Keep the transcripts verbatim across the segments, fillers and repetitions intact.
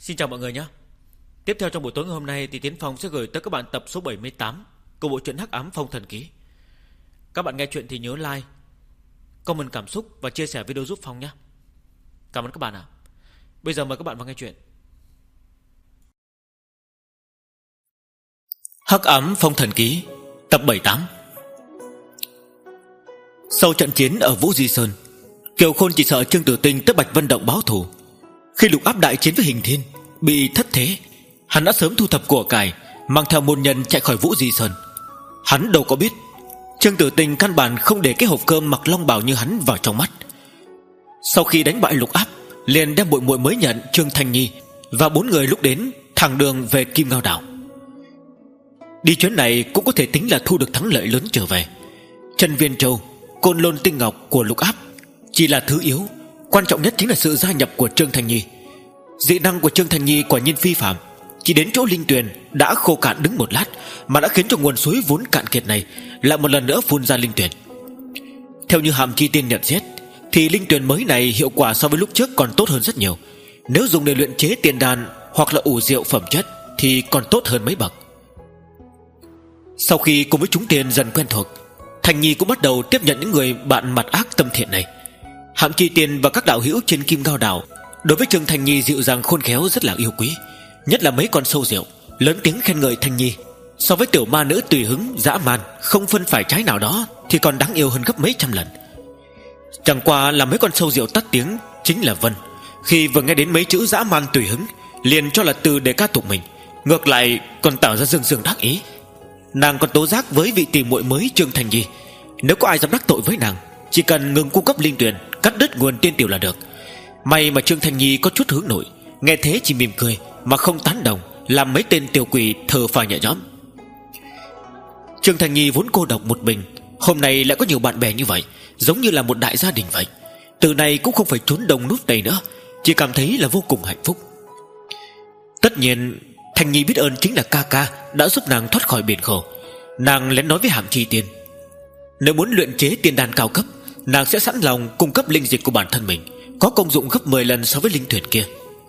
Xin chào mọi người nhé. Tiếp theo trong buổi tối ngày hôm nay thì Tiến Phong sẽ gửi tới các bạn tập số bảy mươi tám của bộ truyện Hắc Ám Phong Thần Ký. Các bạn nghe chuyện thì nhớ like, comment cảm xúc và chia sẻ video giúp Phong nhé. Cảm ơn các bạn ạ. Bây giờ mời các bạn vào nghe chuyện. Hắc Ám Phong Thần Ký tập bảy mươi tám. Sau trận chiến ở Vũ Di Sơn, Kiều Khôn chỉ sợ Trương Tử Tinh tới Bạch Vân Động báo thù. Khi Lục Áp đại chiến với Hình Thiên bị thất thế, hắn đã sớm thu thập của cải, mang theo môn nhân chạy khỏi Vũ Di Sơn. Hắn đâu có biết Trương Tử Tinh căn bản không để cái hộp cơm mặc long bào như hắn vào trong mắt. Sau khi đánh bại Lục Áp, liền đem muội muội mới nhận Trương Thanh Nhi và bốn người lúc đến thẳng đường về Kim Ngao Đảo. Đi chuyến này cũng có thể tính là thu được thắng lợi lớn trở về. Chân Viên Châu, Côn Lôn Tinh Ngọc của Lục Áp chỉ là thứ yếu, quan trọng nhất chính là sự gia nhập của Trương Thanh Nhi. Dị năng của Trương Thanh Nhi quả nhiên phi phàm, chỉ đến chỗ linh tuyền đã khô cạn đứng một lát mà đã khiến cho nguồn suối vốn cạn kiệt này lại một lần nữa phun ra linh tuyền. Theo như Hàm Chi Tiên nhận xét thì linh tuyền mới này hiệu quả so với lúc trước còn tốt hơn rất nhiều. Nếu dùng để luyện chế tiền đan hoặc là ủ rượu phẩm chất thì còn tốt hơn mấy bậc. Sau khi cùng với chúng tiền dần quen thuộc, Thanh Nhi cũng bắt đầu tiếp nhận những người bạn mặt ác tâm thiện này. Hàm Chi Tiên và các đạo hữu trên Kim Ngao Đảo đối với Trương Thanh Nhi dịu dàng khôn khéo rất là yêu quý, nhất là mấy con sâu rượu lớn tiếng khen ngợi Thanh Nhi. So với tiểu ma nữ tùy hứng dã man không phân phải trái nào đó thì còn đáng yêu hơn gấp mấy trăm lần. Chẳng qua là mấy con sâu rượu tắt tiếng chính là Vân, khi vừa nghe đến mấy chữ dã man tùy hứng liền cho là từ để ca tụng mình, ngược lại còn tỏ ra dương dương đắc ý. Nàng còn tố giác với vị tỷ muội mới Trương Thanh Nhi, nếu có ai dám đắc tội với nàng, chỉ cần ngừng cung cấp linh tuyền, cắt đứt nguồn tiên tiểu là được. May mà Trương Thanh Nhi có chút hướng nội, nghe thế chỉ mỉm cười mà không tán đồng, làm mấy tên tiểu quỷ thở phào nhẹ nhõm. Trương Thanh Nhi vốn cô độc một mình, hôm nay lại có nhiều bạn bè như vậy, giống như là một đại gia đình vậy. Từ này cũng không phải trốn đông nút đầy nữa, chỉ cảm thấy là vô cùng hạnh phúc. Tất nhiên Thanh Nhi biết ơn chính là ca ca đã giúp nàng thoát khỏi biển khổ. Nàng lén nói với Hàm Chi Tiên, nếu muốn luyện chế tiên đan cao cấp, nàng sẽ sẵn lòng cung cấp linh dịch của bản thân mình, có công dụng gấp mười lần so với linh thuyền kia.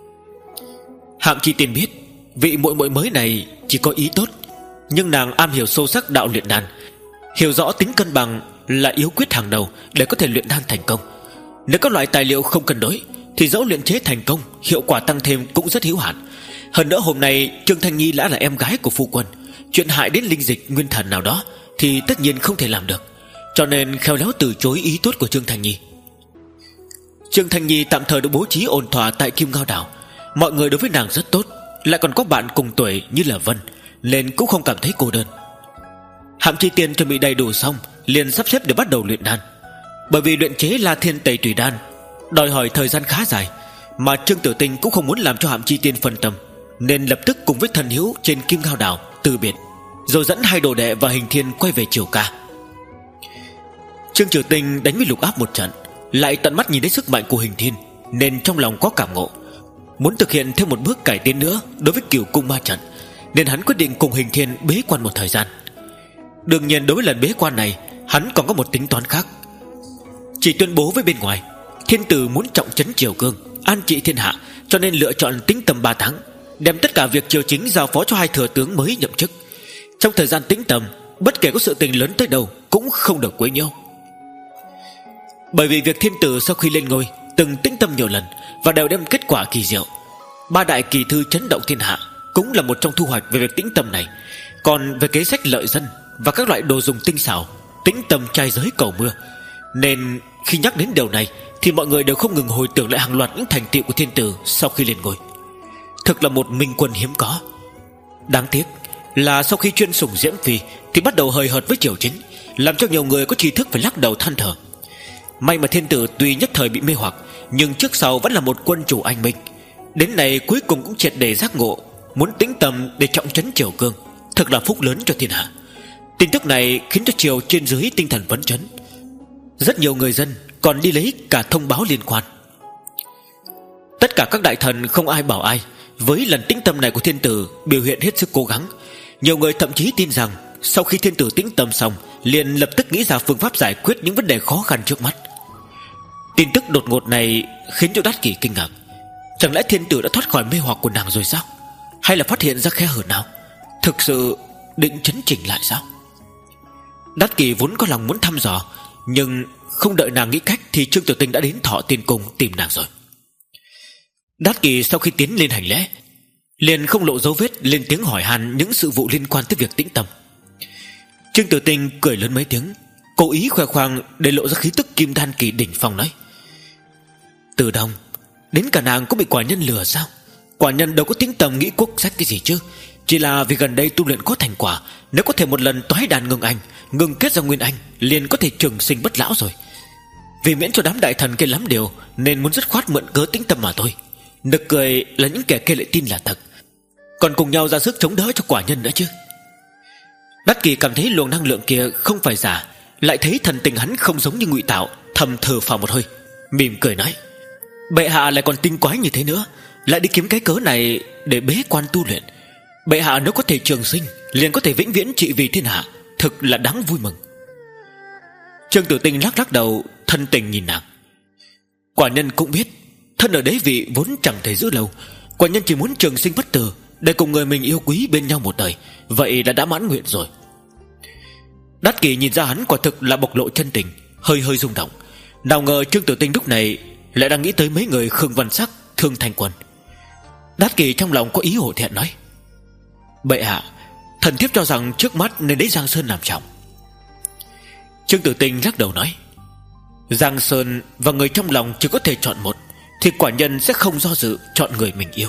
Hàm Chi Tiên biết vị muội muội mới này chỉ có ý tốt, nhưng nàng am hiểu sâu sắc đạo luyện đan, hiểu rõ tính cân bằng là yếu quyết hàng đầu để có thể luyện đan thành công. Nếu các loại tài liệu không cân đối thì dẫu luyện chế thành công, hiệu quả tăng thêm cũng rất hữu hạn. Hơn nữa hôm nay Trương Thanh Nhi đã là em gái của phu quân, chuyện hại đến linh dịch nguyên thần nào đó thì tất nhiên không thể làm được, cho nên khéo léo từ chối ý tốt của Trương Thanh Nhi. Trương Thanh Nhi tạm thời được bố trí ổn thỏa tại Kim Ngao Đảo, mọi người đối với nàng rất tốt, lại còn có bạn cùng tuổi như là Vân, nên cũng không cảm thấy cô đơn. Hàm Chi Tiên chuẩn bị đầy đủ xong, liền sắp xếp để bắt đầu luyện đan. Bởi vì luyện chế La Thiên Tẩy Tùy Đan đòi hỏi thời gian khá dài, mà Trương Tử Tinh cũng không muốn làm cho Hàm Chi Tiên phân tâm, nên lập tức cùng với thần hữu trên Kim Ngao Đảo từ biệt, rồi dẫn hai đồ đệ và Hình Thiên quay về Triều Ca. Trương Tử Tinh đánh với Lục Áp một trận, lại tận mắt nhìn thấy sức mạnh của Hình Thiên, nên trong lòng có cảm ngộ, muốn thực hiện thêm một bước cải tiến nữa đối với Cửu Cung Ma Trận, nên hắn quyết định cùng Hình Thiên bế quan một thời gian. Đương nhiên đối với lần bế quan này, hắn còn có một tính toán khác. Chỉ tuyên bố với bên ngoài, thiên tử muốn trọng trấn triều cương, an trị thiên hạ, cho nên lựa chọn tính tầm ba tháng, đem tất cả việc triều chính giao phó cho hai thừa tướng mới nhậm chức. Trong thời gian tĩnh tầm, bất kể có sự tình lớn tới đâu cũng không được quấy nhiễu. Bởi vì việc thiên tử sau khi lên ngôi từng tĩnh tâm nhiều lần và đều đem kết quả kỳ diệu, ba đại kỳ thư chấn động thiên hạ cũng là một trong thu hoạch về việc tĩnh tâm này. Còn về kế sách lợi dân và các loại đồ dùng tinh xảo, tĩnh tâm trai giới cầu mưa, nên khi nhắc đến điều này thì mọi người đều không ngừng hồi tưởng lại hàng loạt những thành tựu của thiên tử sau khi lên ngôi. Thực là một minh quân hiếm có. Đáng tiếc là sau khi chuyên sủng Diễm Phi thì bắt đầu hời hợt với triều chính, làm cho nhiều người có tri thức phải lắc đầu than thở. May mà thiên tử tuy nhất thời bị mê hoặc, nhưng trước sau vẫn là một quân chủ anh minh. Đến này cuối cùng cũng triệt để giác ngộ, muốn tĩnh tâm để trọng trấn triều cương, thật là phúc lớn cho thiên hạ. Tin tức này khiến cho triều trên dưới tinh thần phấn chấn. Rất nhiều người dân còn đi lấy cả thông báo liên quan. Tất cả các đại thần không ai bảo ai với lần tĩnh tâm này của thiên tử biểu hiện hết sức cố gắng. Nhiều người thậm chí tin rằng sau khi thiên tử tĩnh tâm xong, liền lập tức nghĩ ra phương pháp giải quyết những vấn đề khó khăn trước mắt. Tin tức đột ngột này khiến cho Đát Kỷ kinh ngạc. Chẳng lẽ thiên tử đã thoát khỏi mê hoặc của nàng rồi sao? Hay là phát hiện ra khe hở nào? Thực sự định chấn chỉnh lại sao? Đát Kỳ vốn có lòng muốn thăm dò, nhưng không đợi nàng nghĩ cách thì Trương Tử Tinh đã đến Thọ Tiên Cung tìm nàng rồi. Đát Kỳ sau khi tiến lên hành lễ, liền không lộ dấu vết lên tiếng hỏi han những sự vụ liên quan tới việc tĩnh tâm. Trương Tử Tinh cười lớn mấy tiếng, cố ý khoe khoang để lộ ra khí tức kim đan kỳ đỉnh phong, nói: Từ Đông, đến cả nàng cũng bị quả nhân lừa sao? Quả nhân đâu có tĩnh tâm nghĩ quốc sách cái gì chứ. Chỉ là vì gần đây tu luyện có thành quả, nếu có thể một lần toái đàn ngưng anh, ngừng kết ra nguyên anh, liền có thể trường sinh bất lão rồi. Vì miễn cho đám đại thần kia lắm điều, nên muốn dứt khoát mượn cớ tĩnh tâm mà thôi. Nực cười là những kẻ kia lại tin là thật, còn cùng nhau ra sức chống đỡ cho quả nhân nữa chứ. Đát Kỳ cảm thấy luồng năng lượng kia không phải giả, lại thấy thần tình hắn không giống như ngụy tạo, thầm thở phào một hơi, mỉm cười nói: Bệ hạ lại còn tinh quái như thế nữa, lại đi kiếm cái cớ này để bế quan tu luyện. Bệ hạ nếu có thể trường sinh, liền có thể vĩnh viễn trị vì thiên hạ, thực là đáng vui mừng. Trương Tử Tinh lắc lắc đầu, thân tình nhìn nàng. Quả nhân cũng biết, thân ở đế vị vốn chẳng thể giữ lâu. Quả nhân chỉ muốn trường sinh bất tử, để cùng người mình yêu quý bên nhau một đời, vậy là đã mãn nguyện rồi. Đát Kỳ nhìn ra hắn quả thực là bộc lộ chân tình, hơi hơi rung động. Nào ngờ Trương Tử Tinh lúc này lại đang nghĩ tới mấy người Khương Văn Sắc, Thương Thanh Quân. Đát Kỳ trong lòng có ý hổ thẹn nói: Bệ hạ, thần thiếp cho rằng trước mắt nên lấy Giang Sơn làm trọng. Trương Tử Tinh lắc đầu nói: Giang Sơn và người trong lòng chỉ có thể chọn một, thì quả nhân sẽ không do dự chọn người mình yêu.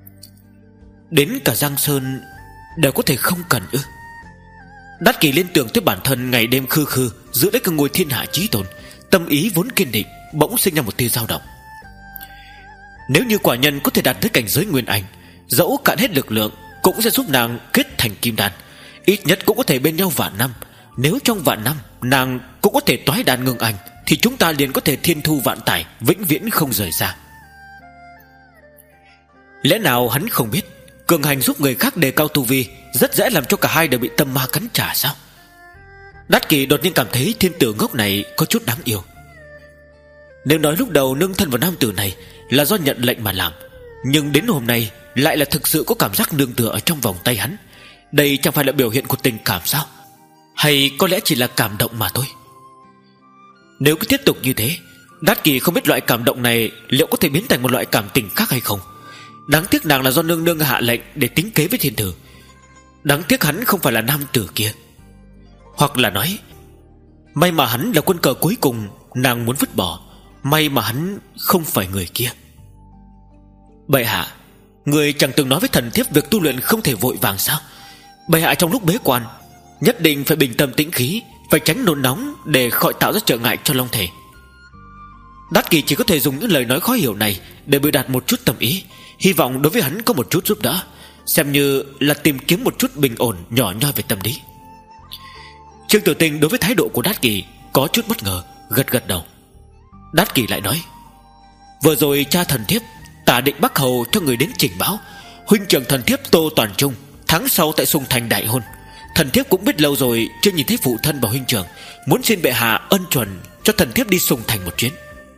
Đến cả Giang Sơn đều có thể không cần ư? Đát Kỳ liên tưởng tới bản thân ngày đêm khư khư giữ lấy cái ngôi thiên hạ chí tôn, tâm ý vốn kiên định bỗng sinh ra một tia dao động. Nếu như quả nhân có thể đạt tới cảnh giới nguyên anh, dẫu cạn hết lực lượng cũng sẽ giúp nàng kết thành kim đan, ít nhất cũng có thể bên nhau vạn năm. Nếu trong vạn năm nàng cũng có thể toái đàn ngưng anh, thì chúng ta liền có thể thiên thu vạn tải, vĩnh viễn không rời xa. Lẽ nào hắn không biết cường hành giúp người khác đề cao tu vi rất dễ làm cho cả hai đều bị tâm ma cắn trả sao? Đát Kỳ đột nhiên cảm thấy thiên tử ngốc này có chút đáng yêu. Nếu nói lúc đầu nương thân vào nam tử này là do nhận lệnh mà làm, nhưng đến hôm nay lại là thực sự có cảm giác nương tựa ở trong vòng tay hắn, đây chẳng phải là biểu hiện của tình cảm sao? Hay có lẽ chỉ là cảm động mà thôi? Nếu cứ tiếp tục như thế, Đát Kỳ không biết loại cảm động này liệu có thể biến thành một loại cảm tình khác hay không. Đáng tiếc nàng là do nương nương hạ lệnh để tính kế với thiên tử. Đáng tiếc hắn không phải là nam tử kia. Hoặc là nói, may mà hắn là quân cờ cuối cùng nàng muốn vứt bỏ, may mà hắn không phải người kia. Bệ hạ, người chẳng từng nói với thần thiếp việc tu luyện không thể vội vàng sao? Bệ hạ trong lúc bế quan nhất định phải bình tâm tĩnh khí, phải tránh nôn nóng để khỏi tạo ra trở ngại cho long thể. Đát Kỳ chỉ có thể dùng những lời nói khó hiểu này để biểu đạt một chút tâm ý, hy vọng đối với hắn có một chút giúp đỡ, xem như là tìm kiếm một chút bình ổn nhỏ nhoi về tâm lý. Trương Tử Tinh đối với thái độ của Đát Kỳ có chút bất ngờ, gật gật đầu. Đát Kỳ lại nói: Vừa rồi cha thần thiếp Tả Định Bắc Hầu cho người đến trình báo, huynh trưởng thần thiếp Tô Toàn Trung tháng sau tại Sùng Thành đại hôn. Thần thiếp cũng biết lâu rồi chưa nhìn thấy phụ thân và huynh trưởng, muốn xin bệ hạ ân chuẩn cho thần thiếp đi Sùng Thành một chuyến.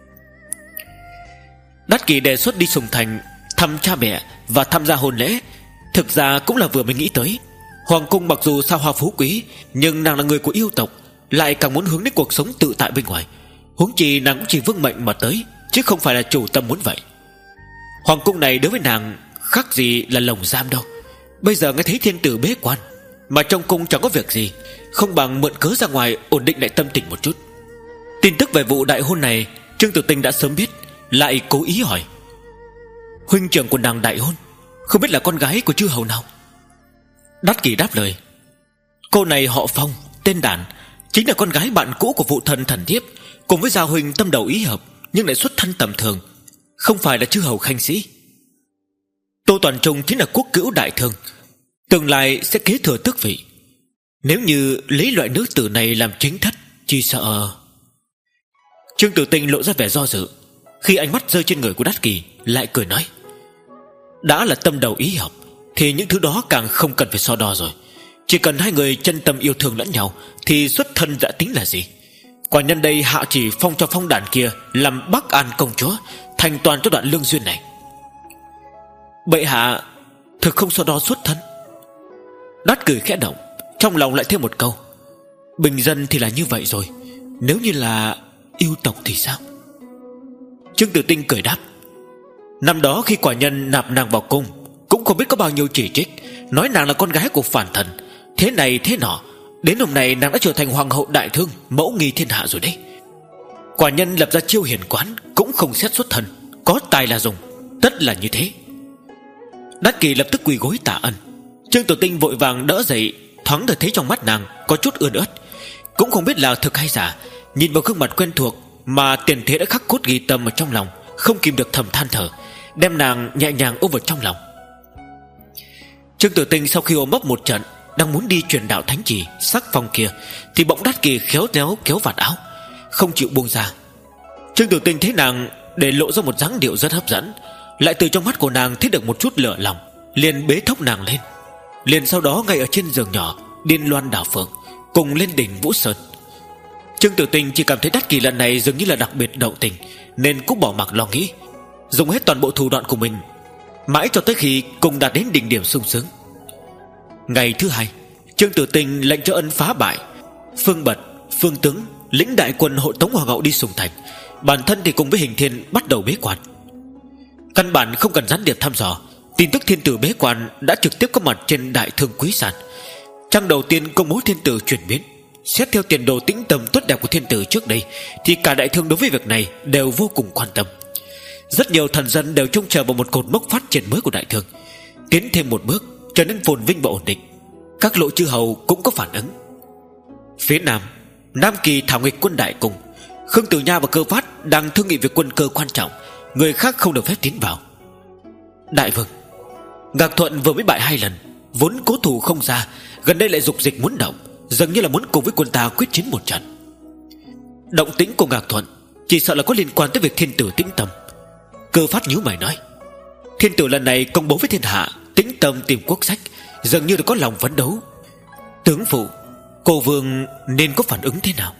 Đát Kỳ đề xuất đi Sùng Thành thăm cha mẹ và tham gia hôn lễ, thực ra cũng là vừa mới nghĩ tới. Hoàng cung mặc dù sao hoa phú quý, nhưng nàng là người của yêu tộc, lại càng muốn hướng đến cuộc sống tự tại bên ngoài. Huống chi nàng cũng chỉ vâng mệnh mà tới, chứ không phải là chủ tâm muốn vậy. Hoàng cung này đối với nàng khác gì là lồng giam đâu. Bây giờ nghe thấy thiên tử bế quan, mà trong cung chẳng có việc gì, không bằng mượn cớ ra ngoài ổn định lại tâm tình một chút. Tin tức về vụ đại hôn này Trương Tử Tinh đã sớm biết, lại cố ý hỏi: Huynh trưởng của nàng đại hôn, không biết là con gái của chư hầu nào? Đát Kỳ đáp lời: Cô này họ Phong, tên Đản, chính là con gái bạn cũ của phụ thân thần thiếp, cùng với gia huynh tâm đầu ý hợp, nhưng lại xuất thân tầm thường, không phải là chư hầu khanh sĩ. Tô Toàn Trung chính là quốc cữu đại thương, tương lai sẽ kế thừa tước vị. Nếu như lấy loại nữ tử này làm chính thất, chỉ sợ... Trương Tử Tinh lộ ra vẻ do dự, khi ánh mắt rơi trên người của Đát Kỳ lại cười nói: Đã là tâm đầu ý hợp thì những thứ đó càng không cần phải so đo rồi. Chỉ cần hai người chân tâm yêu thương lẫn nhau thì xuất thân đã tính là gì. Quả nhân đây hạ chỉ phong cho Phong Đản kia làm Bắc An công chúa, thành toàn cho đoạn lương duyên này. Bệ hạ thực không so đo xuất thân. Đát cười khẽ động, trong lòng lại thêm một câu: bình dân thì là như vậy rồi, nếu như là yêu tộc thì sao? Trương Tử Tinh cười đáp: năm đó khi quả nhân nạp nàng vào cung, cũng không biết có bao nhiêu chỉ trích, nói nàng là con gái của phản thần, thế này thế nọ. Đến hôm nay nàng đã trở thành hoàng hậu đại thương, mẫu nghi thiên hạ rồi đấy. Quả nhân lập ra chiêu hiền quán, cũng không xét xuất thân, có tài là dùng, tất là như thế. Đát Kỳ lập tức quỳ gối tạ ân. Trương Tử Tinh vội vàng đỡ dậy, thoáng được thấy trong mắt nàng có chút ươn ớt, cũng không biết là thực hay giả. Nhìn vào gương mặt quen thuộc mà tiền thế đã khắc cốt ghi tâm ở trong lòng, không kìm được thầm than thở, đem nàng nhẹ nhàng ôm vào trong lòng. Trương Tử Tinh sau khi ôm ấp một trận, đang muốn đi truyền đạo thánh chỉ sắc phong kia, thì bỗng Đát Kỳ khéo léo kéo vạt áo, không chịu buông ra. Trương Tử Tinh thấy nàng để lộ ra một dáng điệu rất hấp dẫn, lại từ trong mắt của nàng thấy được một chút lửa lòng, liền bế thốc nàng lên. Liền sau đó ngay ở trên giường nhỏ, điên loan đảo phượng, cùng lên đỉnh Vũ Sơn. Trương Tử Tinh chỉ cảm thấy Đát Kỳ lần này dường như là đặc biệt động tình, nên cũng bỏ mặc lo nghĩ, dùng hết toàn bộ thủ đoạn của mình, mãi cho tới khi cùng đạt đến đỉnh điểm sung sướng. Ngày thứ hai, Trương Tử Tinh lệnh cho ân phá bại, Phương Bật, Phương Tướng lĩnh đại quân hộ tống hoàng hậu đi Sùng Thành, bản thân thì cùng với Hình Thiên bắt đầu bế quan. Căn bản không cần gián điệp thăm dò, tin tức thiên tử bế quan đã trực tiếp có mặt trên đại thương quý sản. Trang đầu tiên công bố thiên tử chuyển biến. Xét theo tiền đồ tĩnh tâm tốt đẹp của thiên tử trước đây, thì cả đại thương đối với việc này đều vô cùng quan tâm. Rất nhiều thần dân đều trông chờ vào một cột mốc phát triển mới của đại thương, tiến thêm một bước trở nên phồn vinh và ổn định. Các lộ chư hầu cũng có phản ứng. Phía nam, Nam Kỳ thảo nghịch quân đại cung, Khương Tử Nha và Cơ Phát đang thương nghị việc quân cơ quan trọng, người khác không được phép tiến vào. Đại vương, Ngạc Thuận vừa mới bại hai lần, vốn cố thủ không ra, gần đây lại dục dịch muốn động, dường như là muốn cùng với quân ta quyết chiến một trận. Động tĩnh của Ngạc Thuận chỉ sợ là có liên quan tới việc thiên tử tĩnh tâm. Cơ Phát nhíu mày nói: thiên tử lần này công bố với thiên hạ tĩnh tâm tìm quốc sách, dường như là có lòng phấn đấu. Tướng phụ, cô vương nên có phản ứng thế nào?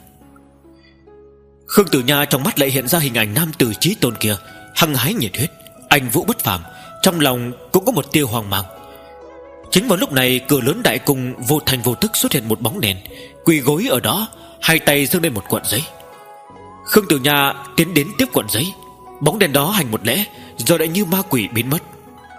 Khương Tử Nha trong mắt lại hiện ra hình ảnh nam tử chí tôn kia, hăng hái nhiệt huyết, anh vũ bất phàm, trong lòng cũng có một tia hoang mang. Chính vào lúc này, cửa lớn đại cung vô thành vô tức xuất hiện một bóng đèn, quỳ gối ở đó, hai tay giơ lên một cuộn giấy. Khương Tử Nha tiến đến tiếp cuộn giấy, bóng đèn đó hành một lễ rồi lại như ma quỷ biến mất.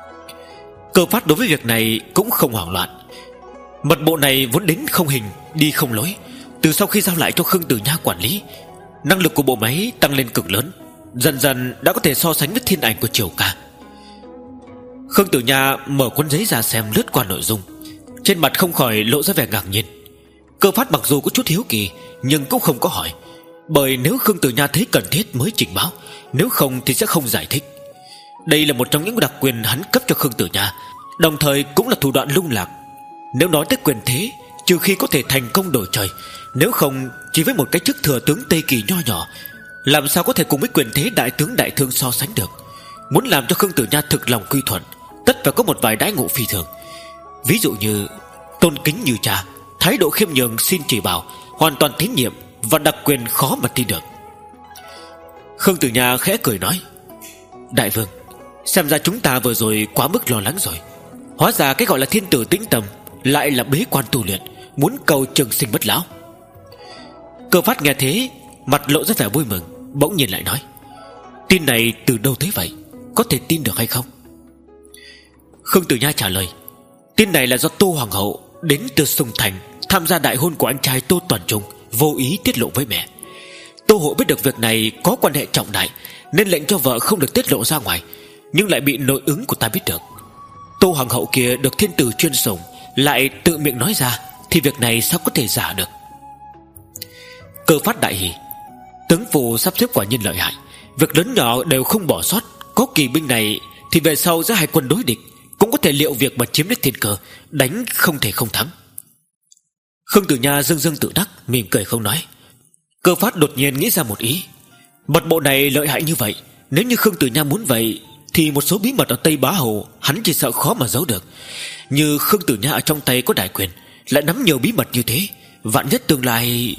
Cơ Phát đối với việc này cũng không hoảng loạn. Mật bộ này vốn đến không hình đi không lối, từ sau khi giao lại cho Khương Tử Nha quản lý, năng lực của bộ máy tăng lên cực lớn, dần dần đã có thể so sánh với thiên ảnh của Triều Ca. Khương Tử Nha mở cuốn giấy ra xem lướt qua nội dung, trên mặt không khỏi lộ ra vẻ ngạc nhiên. Cơ Phát mặc dù có chút hiếu kỳ, nhưng cũng không có hỏi, bởi nếu Khương Tử Nha thấy cần thiết mới trình báo, nếu không thì sẽ không giải thích. Đây là một trong những đặc quyền hắn cấp cho Khương Tử Nha, đồng thời cũng là thủ đoạn lung lạc. Nếu nói tới quyền thế, trừ khi có thể thành công đổi trời, nếu không chỉ với một cái chức thừa tướng Tây Kỳ nho nhỏ, làm sao có thể cùng với quyền thế đại tướng đại thương so sánh được. Muốn làm cho Khương Tử Nha thực lòng quy thuận, tất phải có một vài đãi ngộ phi thường. Ví dụ như tôn kính như cha, thái độ khiêm nhường xin chỉ bảo, hoàn toàn tín nhiệm và đặc quyền khó mà tin được. Khương Tử Nha khẽ cười nói: đại vương, xem ra chúng ta vừa rồi quá mức lo lắng rồi. Hóa ra cái gọi là thiên tử tĩnh tâm lại là bế quan tu luyện, muốn cầu trường sinh bất lão. Cơ Phát nghe thế, mặt lộ ra vẻ vui mừng, bỗng nhiên lại nói: tin này từ đâu tới vậy, có thể tin được hay không? Khương Tử Nha trả lời: tin này là do Tô Hoàng hậu đến từ Sùng Thành tham gia đại hôn của anh trai Tô Toàn Trung, vô ý tiết lộ với mẹ. Tô hộ biết được việc này có quan hệ trọng đại, nên lệnh cho vợ không được tiết lộ ra ngoài, nhưng lại bị nội ứng của ta biết được. Tô Hoàng hậu kia được thiên tử chuyên sủng, lại tự miệng nói ra, thì việc này sao có thể giả được? Cơ Phát đại hỉ: tướng phụ sắp xếp quả nhiên lợi hại, việc lớn nhỏ đều không bỏ sót. Có kỳ binh này thì về sau giữa hai quân đối địch cũng có thể liệu việc mà chiếm lấy thiên cơ, đánh không thể không thắng. Khương Tử Nha dưng dưng tự đắc, mỉm cười không nói. Cơ Phát đột nhiên nghĩ ra một ý: mật bộ này lợi hại như vậy, nếu như Khương Tử Nha muốn vậy, thì một số bí mật ở Tây Bá Hầu hắn chỉ sợ khó mà giấu được. Như Khương Tử Nha ở trong tay có đại quyền, lại nắm nhiều bí mật như thế, vạn nhất tương lai...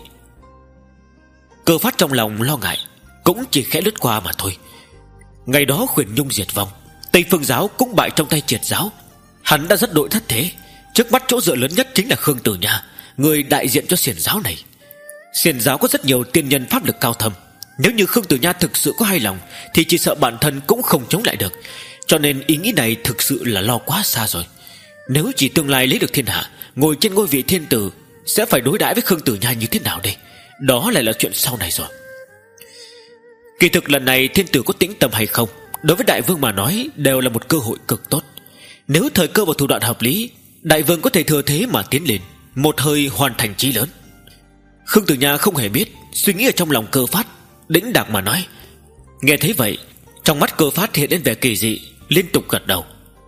Cơ Phát trong lòng lo ngại, cũng chỉ khẽ lướt qua mà thôi. Ngày đó Khuyển Nhung diệt vong, Tây Phương giáo cũng bại trong tay Triệt giáo. Hắn đã rất đội thất thế. Trước mắt chỗ dựa lớn nhất chính là Khương Tử Nha, người đại diện cho Xiển giáo này. Xiển giáo có rất nhiều tiên nhân pháp lực cao thâm. Nếu như Khương Tử Nha thực sự có hai lòng thì chỉ sợ bản thân cũng không chống lại được. Cho nên ý nghĩ này thực sự là lo quá xa rồi. Nếu chỉ tương lai lấy được thiên hạ, ngồi trên ngôi vị thiên tử, sẽ phải đối đãi với Khương Tử Nha như thế nào đây? Đó lại là chuyện sau này rồi. Kỳ thực lần này thiên tử có tĩnh tâm hay không, đối với đại vương mà nói đều là một cơ hội cực tốt. Nếu thời cơ và thủ đoạn hợp lý, đại vương có thể thừa thế mà tiến lên, một hơi hoàn thành chí lớn. Khương Tử Nha không hề biết, suy nghĩ ở trong lòng Cơ Phát, đĩnh đạc mà nói. Nghe thấy vậy, trong mắt Cơ Phát hiện lên vẻ kỳ dị, liên tục gật đầu.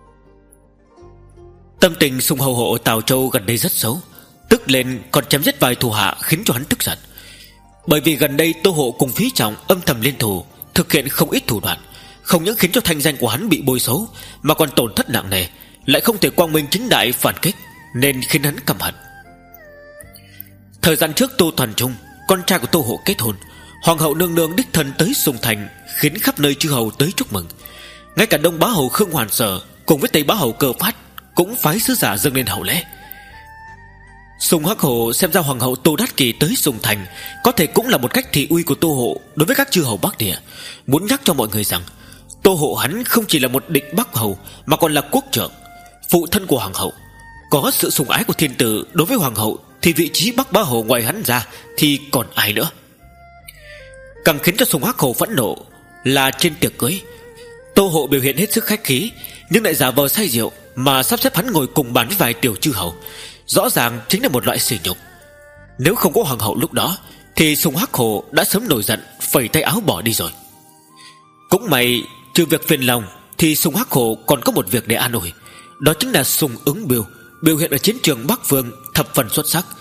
Tâm tình Sùng Hầu hộ Tào Châu gần đây rất xấu, tức lên còn chém giết vài thủ hạ, khiến cho hắn tức giận. Bởi vì gần đây Tô Hộ cùng Phí Trọng âm thầm liên thủ, thực hiện không ít thủ đoạn, không những khiến cho thanh danh của hắn bị bôi xấu, mà còn tổn thất nặng nề, lại không thể quang minh chính đại phản kích, nên khiến hắn căm hận. Thời gian trước Tô Toàn Trung, con trai của Tô Hộ kết hôn, hoàng hậu nương nương đích thân tới Sùng Thành, khiến khắp nơi chư hầu tới chúc mừng. Ngay cả Đông Bá Hầu Khương Hoàn Sở cùng với Tây Bá Hầu Cơ Phát cũng phái sứ giả dâng lên hậu lễ. Sùng Hắc Hổ xem ra hoàng hậu Tô Đát Kỳ tới Sùng Thành có thể cũng là một cách thị uy của Tô Hộ đối với các chư hầu Bắc Địa, muốn nhắc cho mọi người rằng Tô Hộ hắn không chỉ là một địch Bắc Hầu, mà còn là quốc trưởng, phụ thân của hoàng hậu. Có sự sủng ái của thiên tử đối với hoàng hậu, thì vị trí Bắc Bá Hầu ngoài hắn ra thì còn ai nữa. Càng khiến cho Sùng Hắc Hổ phẫn nộ là trên tiệc cưới, Tô Hộ biểu hiện hết sức khách khí, nhưng lại giả vờ say rượu mà sắp xếp hắn ngồi cùng bàn với vài tiểu chư hầu, rõ ràng chính là một loại sỉ nhục. Nếu không có hoàng hậu lúc đó thì Sùng Hắc Hổ đã sớm nổi giận, phẩy tay áo bỏ đi rồi. Cũng may trừ việc phiền lòng thì Sùng Hắc Hổ còn có một việc để an ủi, đó chính là Sùng Ứng Biêu biểu hiện ở chiến trường Bắc Phương thập phần xuất sắc.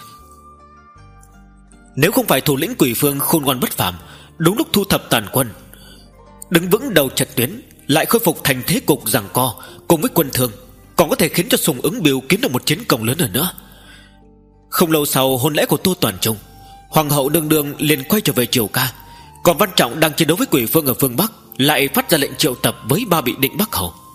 Nếu không phải thủ lĩnh Quỷ Phương khôn ngoan bất phàm, đúng lúc thu thập tàn quân, đứng vững đầu trận tuyến, lại khôi phục thành thế cục giằng co cùng với quân thương, còn có thể khiến cho Sùng Ứng Biêu kiếm được một chiến công lớn hơn nữa. Không lâu sau hôn lễ của Tô Toàn Trung, hoàng hậu nương nương liền quay trở về triều ca, còn Văn Trọng đang chiến đấu với Quỷ Phương ở phương Bắc lại phát ra lệnh triệu tập với ba vị định Bắc Hầu.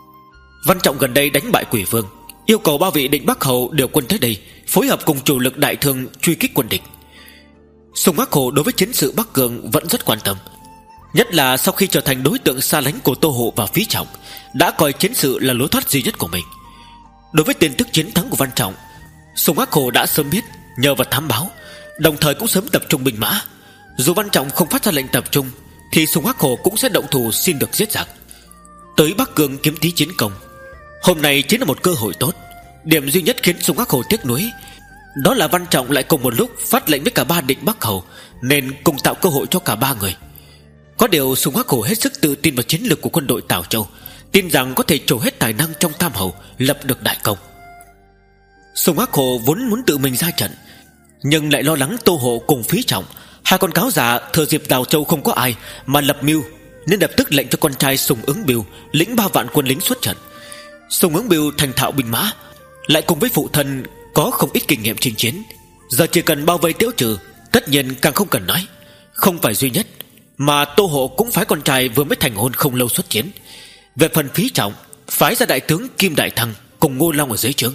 Văn Trọng gần đây đánh bại Quỷ Phương, yêu cầu ba vị định Bắc Hầu điều quân tới đây phối hợp cùng chủ lực đại thương truy kích quân địch. Sùng Hắc Hổ đối với chiến sự Bắc Cương vẫn rất quan tâm, nhất là sau khi trở thành đối tượng xa lánh của Tô Hộ và Phí Trọng, đã coi chiến sự là lối thoát duy nhất của mình. Đối với tin tức chiến thắng của Văn Trọng, Sùng Hắc Hổ đã sớm biết, nhờ vào thám báo, đồng thời cũng sớm tập trung binh mã. Dù Văn Trọng không phát ra lệnh tập trung thì Sùng Hắc Hổ cũng sẽ động thủ xin được giết giặc, tới Bắc Cương kiếm tí chiến công. Hôm nay chính là một cơ hội tốt. Điểm duy nhất khiến Sùng Hắc Hổ tiếc nuối, đó là Văn Trọng lại cùng một lúc phát lệnh với cả ba định Bắc Hầu, nên cùng tạo cơ hội cho cả ba người. Có điều Sùng Hắc Hổ hết sức tự tin vào chiến lược của quân đội Tào Châu, tin rằng có thể trổ hết tài năng trong tam hầu, lập được đại công. Sùng Hắc Hổ vốn muốn tự mình ra trận, nhưng lại lo lắng Tô Hộ cùng Phí Trọng, hai con cáo già thừa dịp Tào Châu không có ai mà lập mưu, nên lập tức lệnh cho con trai Sùng Ứng Biêu lĩnh ba vạn quân lính xuất trận. Sùng Ứng Biêu thành thạo binh mã, lại cùng với phụ thân có không ít kinh nghiệm chinh chiến, giờ chỉ cần bao vây tiêu trừ, tất nhiên càng không cần nói. Không phải duy nhất, mà Tô Hộ cũng phái con trai vừa mới thành hôn không lâu xuất chiến. Về phần Phí Trọng, phái ra đại tướng Kim Đại Thăng cùng Ngô Long ở dưới trướng.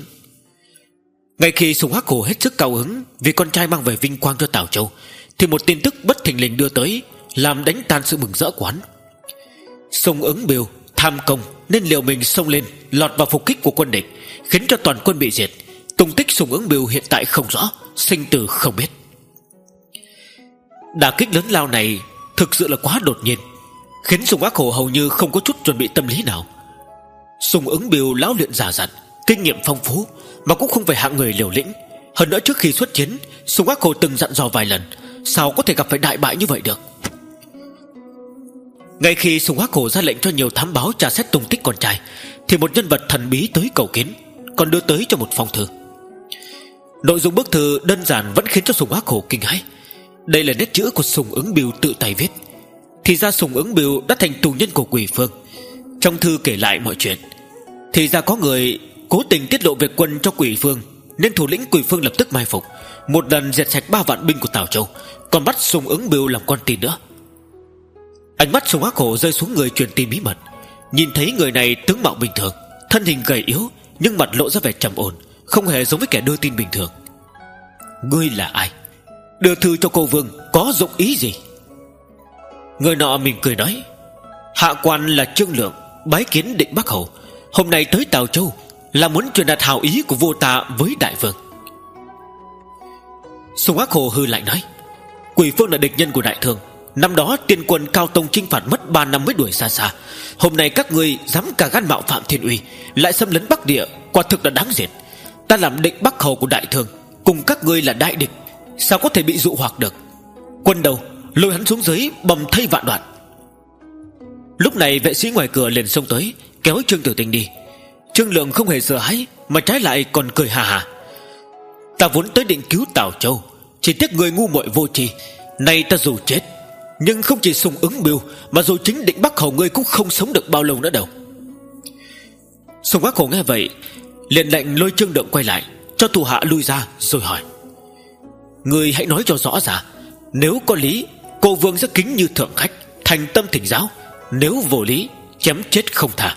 Ngay khi Sùng Hắc Hổ hết sức cao hứng vì con trai mang về vinh quang cho Tào Châu, thì một tin tức bất thình lình đưa tới, làm đánh tan sự mừng rỡ của hắn. Sùng Ứng Biêu tham công nên liều mình xông lên, lọt vào phục kích của quân địch, khiến cho toàn quân bị diệt. Tung tích Sùng Ứng Biêu hiện tại không rõ, sinh tử không biết. Đả kích lớn lao này thực sự là quá đột nhiên, khiến Sùng Hắc Hổ hầu như không có chút chuẩn bị tâm lý nào. Sùng Ứng Biêu lão luyện già dặn, kinh nghiệm phong phú, mà cũng không phải hạng người liều lĩnh. Hơn nữa trước khi xuất chiến, Sùng Hắc Hổ từng dặn dò vài lần, sao có thể gặp phải đại bại như vậy được. Ngay khi Sùng Hắc Hổ ra lệnh cho nhiều thám báo tra xét tung tích con trai, thì một nhân vật thần bí tới cầu kiến, còn đưa tới cho một phong thư. Nội dung bức thư đơn giản vẫn khiến cho Sùng Hắc Hổ kinh hãi. Đây là nét chữ của Sùng Ứng Biêu tự tay viết. Thì ra Sùng Ứng Biêu đã thành tù nhân của Quỷ Phương. Trong thư kể lại mọi chuyện. Thì ra có người cố tình tiết lộ về quân cho Quỷ Phương, nên thủ lĩnh Quỷ Phương lập tức mai phục, một lần diệt sạch ba vạn binh của Tào Châu, còn bắt Sùng Ứng Biêu làm con tin nữa. Ánh mắt Sùng Hắc Hổ rơi xuống người truyền tin bí mật, Nhìn thấy người này tướng mạo bình thường, thân hình gầy yếu, nhưng mặt lộ ra vẻ trầm ổn, không hề giống với kẻ đưa tin bình thường. Ngươi là ai? Đưa thư cho cô vương có dụng ý gì? Người nọ mỉm cười nói: Hạ quan là Trương Lượng, bái kiến Định Bắc Hầu. Hôm nay tới Tào Châu là muốn truyền đạt hảo ý của vua ta với đại vương. Sùng Ác Hồ hư lạnh nói: Quỷ Phương là địch nhân của đại thương. Năm đó tiên quân Cao Tông chinh phạt mất ba năm mới đuổi xa xa. Hôm nay các ngươi dám cả gan mạo phạm thiên uy, lại xâm lấn Bắc Địa, quả thực là đáng diệt. Ta làm Định Bắc Hầu của đại thương, cùng các ngươi là đại địch, sao có thể bị dụ hoặc được? Quân đầu, lôi hắn xuống dưới bầm thây vạn đoạn. Lúc này vệ sĩ ngoài cửa liền xông tới, kéo Trương Tử Tinh đi. Trương Lượng không hề sợ hãi, mà trái lại còn cười hà hà: Ta vốn tới định cứu Tào Châu, chỉ tiếc người ngu muội vô tri. Nay ta dù chết, nhưng không chỉ Sùng Ứng Bưu, mà dù chính Định Bắc Hầu ngươi cũng không sống được bao lâu nữa đâu. Sùng Bắc Hầu nghe vậy liền lệnh lôi Trương Lượng quay lại, cho thủ hạ lui ra, rồi hỏi: Ngươi hãy nói cho rõ ràng, nếu có lý, cô vương sẽ kính như thượng khách, thành tâm thỉnh giáo; nếu vô lý, chém chết không tha.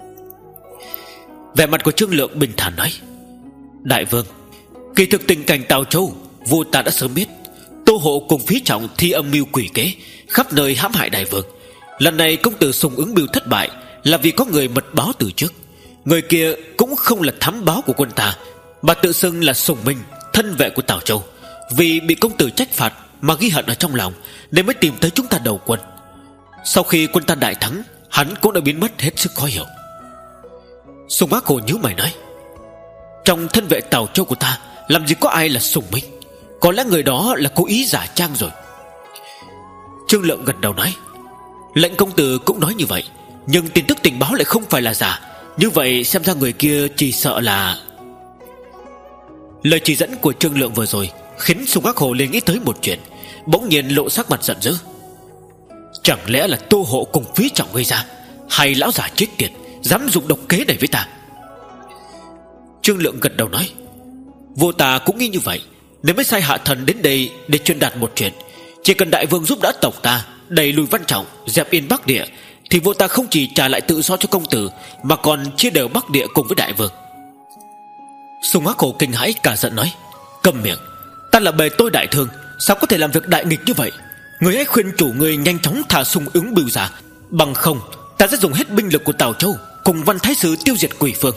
Vẻ mặt của Trương Lượng bình thản nói: Đại vương, kỳ thực tình cảnh Tào Châu vua ta đã sớm biết. Tô Hộ cùng Phí Trọng thi âm mưu quỷ kế, khắp nơi hãm hại đại vương. Lần này công tử Sùng Ứng Bưu thất bại là vì có người mật báo từ trước. Người kia cũng không là thám báo của quân ta, mà tự xưng là Sùng Minh, thân vệ của Tào Châu. Vì bị công tử trách phạt mà ghi hận ở trong lòng, nên mới tìm tới chúng ta đầu quân. Sau khi quân ta đại thắng, hắn cũng đã biến mất hết sức khó hiểu. Sùng Bác Hồ nhíu mày nói: Trong thân vệ Tào Châu của ta làm gì có ai là Sùng Minh? Có lẽ người đó là cố ý giả trang rồi. Trương Lượng gật đầu nói: Lệnh công tử cũng nói như vậy, nhưng tin tức tình báo lại không phải là giả. Như vậy xem ra người kia chỉ sợ là... Lời chỉ dẫn của Trương Lượng vừa rồi khiến Sùng Ác Hồ liền nghĩ tới một chuyện, bỗng nhiên lộ sắc mặt giận dữ. Chẳng lẽ là Tô Hộ cùng Phí Trọng gây ra, hay lão già chết tiệt dám dùng độc kế này với ta? Trương Lượng gật đầu nói: Vua ta cũng nghĩ như vậy, nên mới sai hạ thần đến đây để truyền đạt một chuyện. Chỉ cần đại vương giúp đỡ tộc ta đẩy lùi Văn Trọng, dẹp yên Bắc Địa, thì vua ta không chỉ trả lại tự do cho công tử, mà còn chia đều Bắc Địa cùng với đại vương. Sùng Ác Hồ kinh hãi cả giận nói: Câm miệng, ta là bề tôi đại thương, sao có thể làm việc đại nghịch như vậy? Người hãy khuyên chủ người nhanh chóng thả Sùng Ứng Bưu ra, bằng không ta sẽ dùng hết binh lực của Tào Châu cùng Văn Thái Sư tiêu diệt Quỷ Phương.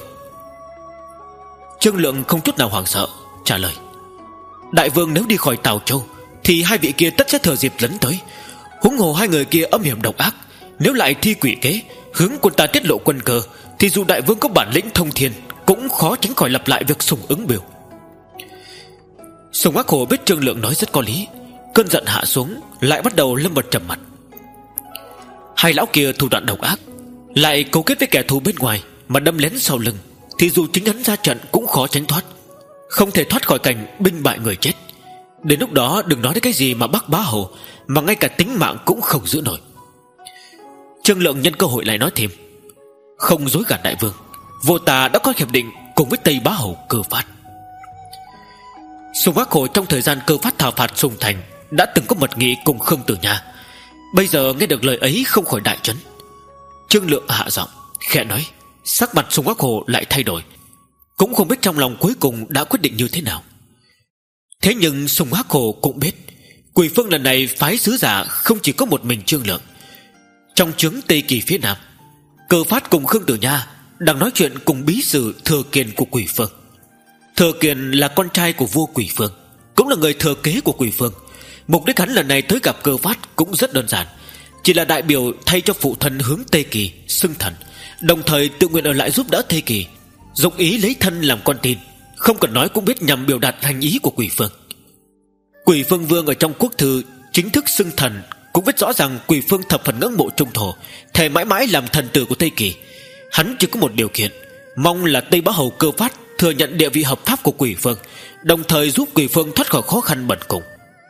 Trương Lượng không chút nào hoảng sợ trả lời: Đại vương nếu đi khỏi Tào Châu thì hai vị kia tất sẽ thừa dịp lấn tới. Huống hồ hai người kia âm hiểm độc ác, nếu lại thi quỷ kế hướng quân ta tiết lộ quân cơ, thì dù đại vương có bản lĩnh thông thiên cũng khó tránh khỏi lặp lại việc Sùng Ứng Bưu. Sùng Ác Hồ biết Trương Lượng nói rất có lý, cơn giận hạ xuống, lại bắt đầu lâm vào trầm mặc. Hai lão kia thủ đoạn độc ác, lại cấu kết với kẻ thù bên ngoài mà đâm lén sau lưng, thì dù chính hắn ra trận cũng khó tránh thoát, không thể thoát khỏi cảnh binh bại người chết. Đến lúc đó đừng nói đến cái gì mà Bắc Bá Hầu, mà ngay cả tính mạng cũng không giữ nổi. Trương Lượng nhân cơ hội lại nói thêm: Không dối gạt đại vương, vua ta đã có hiệp định cùng với Tây Bá Hầu Cơ Phát. Sùng Ác Hồ trong thời gian Cơ Phát thảo phạt Sùng Thành đã từng có mật nghị cùng Khương Tử Nha, bây giờ nghe được lời ấy không khỏi đại chấn. Trương Lượng hạ giọng khẽ nói, sắc mặt Sùng Ác Hồ lại thay đổi, cũng không biết trong lòng cuối cùng đã quyết định như thế nào. Thế nhưng Sùng Ác Hồ cũng biết Quỷ Phương lần này phái sứ giả không chỉ có một mình Trương Lượng. Trong trướng Tây Kỳ phía nam, Cơ Phát cùng Khương Tử Nha đang nói chuyện cùng bí sử Thừa Kiền của Quỷ Phương. Thừa Kiền là con trai của vua Quỷ Phương, cũng là người thừa kế của Quỷ Phương. Mục đích hắn lần này tới gặp Cơ Phát cũng rất đơn giản, chỉ là đại biểu thay cho phụ thân hướng Tây Kỳ xưng thần, đồng thời tự nguyện ở lại giúp đỡ Tây Kỳ, dụng ý lấy thân làm con tin, không cần nói cũng biết nhằm biểu đạt hành ý của Quỷ Phương. Quỷ Phương Vương ở trong quốc thư chính thức xưng thần, cũng biết rõ ràng Quỷ Phương thập phần ngưỡng mộ Trung Thổ, thề mãi mãi làm thần tử của Tây Kỳ. Hắn chỉ có một điều kiện, mong là Tây Bá Hầu Cơ Phát thừa nhận địa vị hợp pháp của Quỷ Phương, đồng thời giúp Quỷ Phương thoát khỏi khó khăn bần cùng.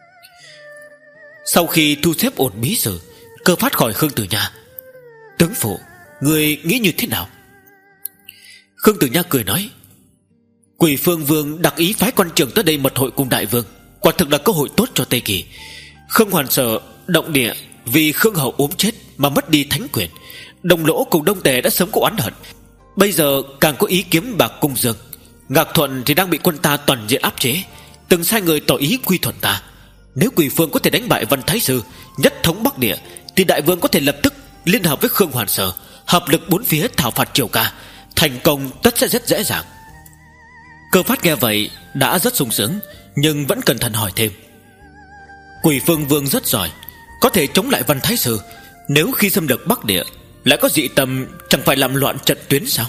Sau khi thu xếp ổn bí sử, Cơ Phát hỏi Khương Tử Nha: Tướng phụ, người nghĩ như thế nào? Khương Tử Nha cười nói: Quỷ Phương Vương đặc ý phái quan trưởng tới đây mật hội cùng đại vương, quả thực là cơ hội tốt cho Tây Kỳ. Khương Hoàn Sở động địa vì Khương Hậu ốm chết mà mất đi thánh quyền, Đồng Lỗ cùng Đông Tề đã sớm có oán hận, bây giờ càng có ý kiếm bạc cung dương. Ngạc Thuận thì đang bị quân ta toàn diện áp chế, từng sai người tỏ ý quy thuận ta. Nếu Quỷ Phương có thể đánh bại Văn Thái Sư, nhất thống Bắc Địa, thì đại vương có thể lập tức liên hợp với Khương Hoàn Sở, hợp lực bốn phía thảo phạt Triều Ca. Thành công tất sẽ rất dễ dàng. Cơ Phát nghe vậy đã rất sung sướng, nhưng vẫn cẩn thận hỏi thêm. Quỷ Phương Vương rất giỏi, có thể chống lại Văn Thái Sư. Nếu khi xâm lược Bắc Địa lại có dị tâm, chẳng phải làm loạn trận tuyến sao?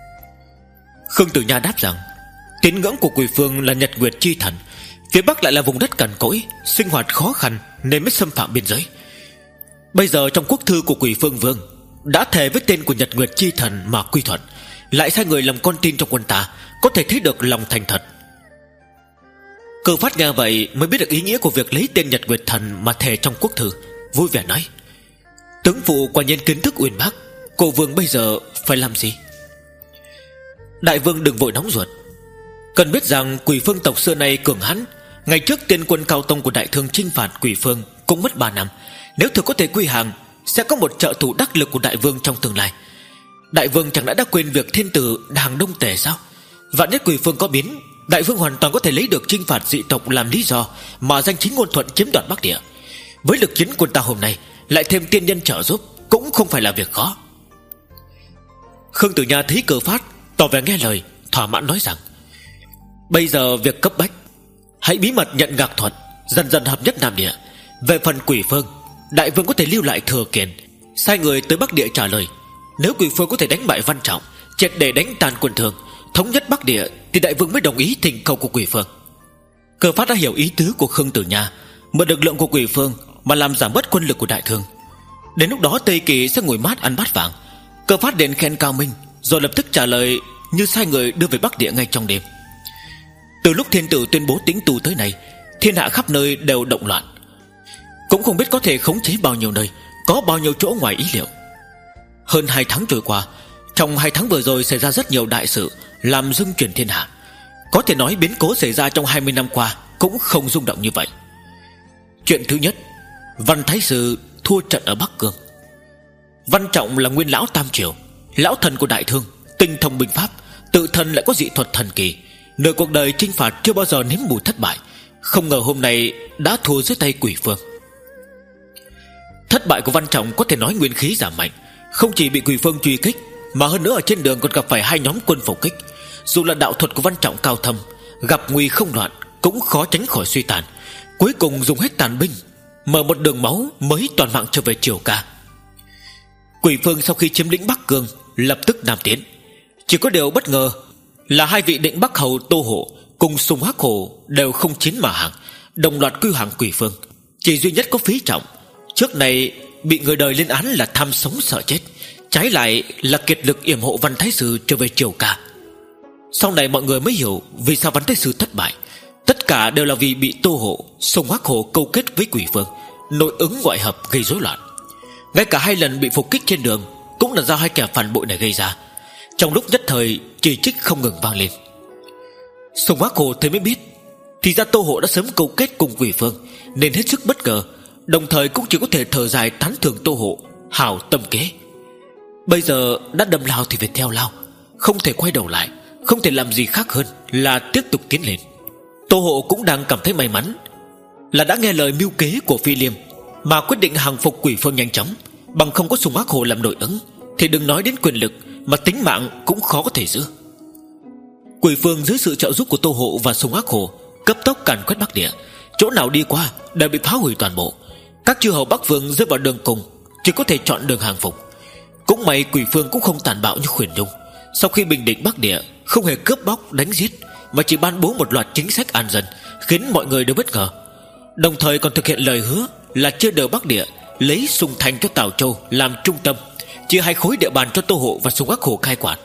Khương Tử Nha đáp rằng tín ngưỡng của Quỷ Phương là Nhật Nguyệt Chi Thần, phía Bắc lại là vùng đất cằn cỗi, sinh hoạt khó khăn nên mới xâm phạm biên giới. Bây giờ trong quốc thư của Quỷ Phương Vương đã thề với tên của Nhật Nguyệt Chi Thần mà quy thuận, lại sai người làm con tin trong quân ta, có thể thấy được lòng thành thật. Cơ Phát nghe vậy mới biết được ý nghĩa của việc lấy tên Nhật Nguyệt Thần mà thề trong quốc thư, vui vẻ nói: tướng phụ quả nhiên kiến thức uyên bác, cổ vương bây giờ phải làm gì? Đại vương đừng vội nóng ruột, cần biết rằng Quỷ Phương tộc xưa nay cường hãn. Ngày trước tiên quân Cao Tông của Đại Thương chinh phạt Quỷ Phương cũng mất ba năm. Nếu thực có thể quy hàng, sẽ có một trợ thủ đắc lực của đại vương trong tương lai. Đại vương chẳng đã đã quên việc thiên tử hàng Đông Tề sao? Vạn nhất Quỷ Phương có biến, đại vương hoàn toàn có thể lấy được chinh phạt dị tộc làm lý do mà danh chính ngôn thuận chiếm đoạt Bắc Địa. Với lực chiến quân ta hôm nay, lại thêm tiên nhân trợ giúp, cũng không phải là việc khó. Khương Tử Nha thấy Cơ Phát tỏ vẻ nghe lời, thỏa mãn nói rằng: bây giờ việc cấp bách, hãy bí mật nhận Ngạc Thuận, dần dần hợp nhất Nam Địa. Về phần Quỷ Phương, đại vương có thể lưu lại thừa kiền, sai người tới Bắc Địa trả lời. Nếu Quỷ Phương có thể đánh bại Văn Trọng, triệt để đánh tan quân Thường, thống nhất Bắc Địa, thì đại vương mới đồng ý thỉnh cầu của Quỷ Phương. Cơ Phát đã hiểu ý tứ của Khương Tử Nha, mượn lực lượng của Quỷ Phương mà làm giảm bớt quân lực của Đại Thương. Đến lúc đó Tây Kỳ sẽ ngồi mát ăn bát vàng. Cơ Phát đến khen cao minh, rồi lập tức trả lời như sai người đưa về Bắc Địa ngay trong đêm. Từ lúc thiên tử tuyên bố tính tu tới nay, thiên hạ khắp nơi đều động loạn, cũng không biết có thể khống chế bao nhiêu nơi, có bao nhiêu chỗ ngoài ý liệu. Hơn hai tháng trôi qua, trong hai tháng vừa rồi xảy ra rất nhiều đại sự làm rung chuyển thiên hạ. Có thể nói biến cố xảy ra trong hai mươi năm qua cũng không rung động như vậy. Chuyện thứ nhất, Văn Thái Sư thua trận ở Bắc Cương. Văn Trọng là nguyên lão Tam Triều, lão thần của Đại Thương, tinh thông binh pháp, tự thân lại có dị thuật thần kỳ. Nửa cuộc đời chinh phạt chưa bao giờ nếm mùi thất bại, không ngờ hôm nay đã thua dưới tay Quỷ Phương. Thất bại của Văn Trọng có thể nói nguyên khí giảm mạnh, không chỉ bị Quỷ Phương truy kích, mà hơn nữa ở trên đường còn gặp phải hai nhóm quân phục kích. Dù là đạo thuật của Văn Trọng cao thâm, gặp nguy không loạn cũng khó tránh khỏi suy tàn. Cuối cùng dùng hết tàn binh, mở một đường máu mới toàn mạng trở về Triều Ca. Quỷ Phương sau khi chiếm lĩnh Bắc Cương lập tức nam tiến. Chỉ có điều bất ngờ là hai vị Định Bắc Hầu Tô Hộ cùng Sùng Hắc Hổ đều không chiến mà hàng, đồng loạt quy hàng Quỷ Phương. Chỉ duy nhất có Phí Trọng, trước này bị người đời lên án là tham sống sợ chết, trái lại là kiệt lực yểm hộ Văn Thái Sư trở về Triều Ca. Sau này mọi người mới hiểu vì sao Văn Thái Sư thất bại. Tất cả đều là vì bị Tô Hộ, Sùng Hắc Hổ câu kết với Quỷ Phương, nội ứng ngoại hợp gây rối loạn. Ngay cả hai lần bị phục kích trên đường cũng là do hai kẻ phản bội này gây ra. Trong lúc nhất thời chỉ trích không ngừng vang lên. Sùng Hắc Hổ thấy mới biết, thì ra Tô Hộ đã sớm câu kết cùng Quỷ Phương, nên hết sức bất ngờ, đồng thời cũng chỉ có thể thở dài tán thưởng Tô Hộ hảo tâm kế. Bây giờ đã đâm lao thì phải theo lao, không thể quay đầu lại, không thể làm gì khác hơn là tiếp tục tiến lên. Tô Hộ cũng đang cảm thấy may mắn là đã nghe lời mưu kế của Phi Liêm mà quyết định hàng phục Quỷ Phương nhanh chóng. Bằng không có Sùng Hắc Hổ làm nội ứng thì đừng nói đến quyền lực, mà tính mạng cũng khó có thể giữ. Quỷ Phương dưới sự trợ giúp của Tô Hộ và Sùng Hắc Hổ cấp tốc càn quét Bắc Địa, chỗ nào đi qua đều bị phá hủy toàn bộ. Các chư hầu Bắc Vương rơi vào đường cùng, chỉ có thể chọn đường hàng phục. Cũng may Quỷ Phương cũng không tàn bạo như Khuyển Nhung, sau khi bình định Bắc Địa không hề cướp bóc đánh giết, mà chỉ ban bố một loạt chính sách an dân, khiến mọi người đều bất ngờ. Đồng thời còn thực hiện lời hứa là chia đều Bắc Địa, lấy Sùng Thành cho Tào Châu làm trung tâm, chia hai khối địa bàn cho Tô Hộ và Sùng Hắc Hổ khai quản.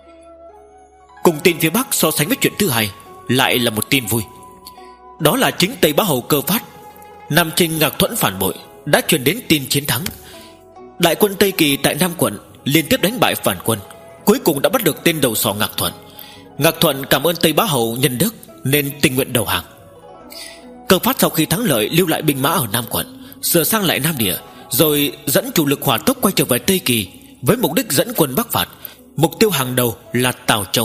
Cùng tin phía Bắc so sánh với chuyện thứ hai, lại là một tin vui. Đó là chính Tây Bá Hầu Cơ Phát, Nam Trinh Ngạc Thuẫn phản bội, đã truyền đến tin chiến thắng. Đại quân Tây Kỳ tại Nam quận liên tiếp đánh bại phản quân, cuối cùng đã bắt được tên đầu sỏ Ngạc Thuận. Ngạc Thuận cảm ơn Tây Bá Hầu nhân đức nên tình nguyện đầu hàng. Cơ Phát sau khi thắng lợi lưu lại binh mã ở Nam quận, sửa sang lại Nam Địa, rồi dẫn chủ lực hỏa tốc quay trở về Tây Kỳ, với mục đích dẫn quân bắc phạt. Mục tiêu hàng đầu là Tào Châu.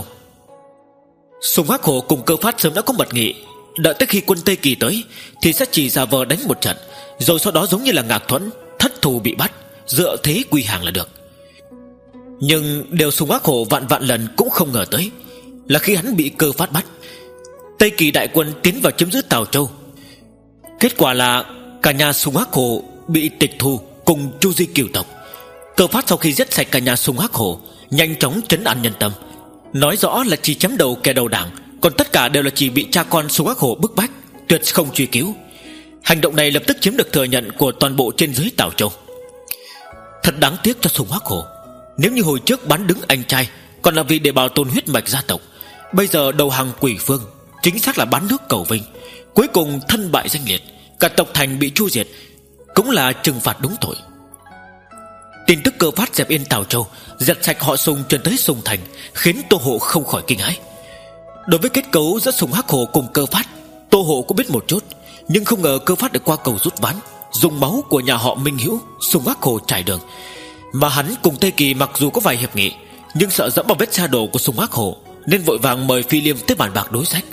Sùng Hắc Hổ cùng Cơ Phát sớm đã có mật nghị, đợi tới khi quân Tây Kỳ tới thì sẽ chỉ giả vờ đánh một trận, rồi sau đó giống như là Ngạc Thuẫn, thất thù bị bắt, dựa thế quy hàng là được. Nhưng điều Sùng Hắc Hổ vạn vạn lần cũng không ngờ tới là khi hắn bị Cơ Phát bắt, Tây Kỳ đại quân tiến vào chiếm giữ Tào Châu. Kết quả là cả nhà Sùng Hắc Hổ bị tịch thu cùng Chu Di Cửu tộc. Cơ Phát sau khi giết sạch cả nhà Sùng Hắc Hổ, nhanh chóng trấn an nhân tâm, nói rõ là chỉ chém đầu kẻ đầu đảng, còn tất cả đều là chỉ bị cha con Sùng Hắc Hổ bức bách, tuyệt không truy cứu. Hành động này lập tức chiếm được thừa nhận của toàn bộ trên dưới Tào Châu. Thật đáng tiếc cho Sùng Hắc Hổ. Nếu như hồi trước bán đứng anh trai còn là vì để bảo tồn huyết mạch gia tộc, bây giờ đầu hàng Quỷ Phương, chính xác là bán nước cầu vinh, cuối cùng thân bại danh liệt, cả tộc thành bị chu diệt, cũng là trừng phạt đúng tội. Tin tức Cơ Phát dẹp yên Tào Châu, giật sạch họ Sùng truyền tới Sùng Thành, khiến Tô Hộ không khỏi kinh hãi. Đối với kết cấu giữa Sùng Hắc Hổ cùng Cơ Phát, Tô Hộ cũng biết một chút, nhưng không ngờ Cơ Phát được qua cầu rút ván, dùng máu của nhà họ Minh Hữu Sùng Hắc Hổ trải đường. Mà hắn cùng Tây Kỳ mặc dù có vài hiệp nghị, nhưng sợ dẫm vào vết xe đổ của Sùng Hắc Hổ, nên vội vàng mời Phi Liêm tới bàn bạc đối sách.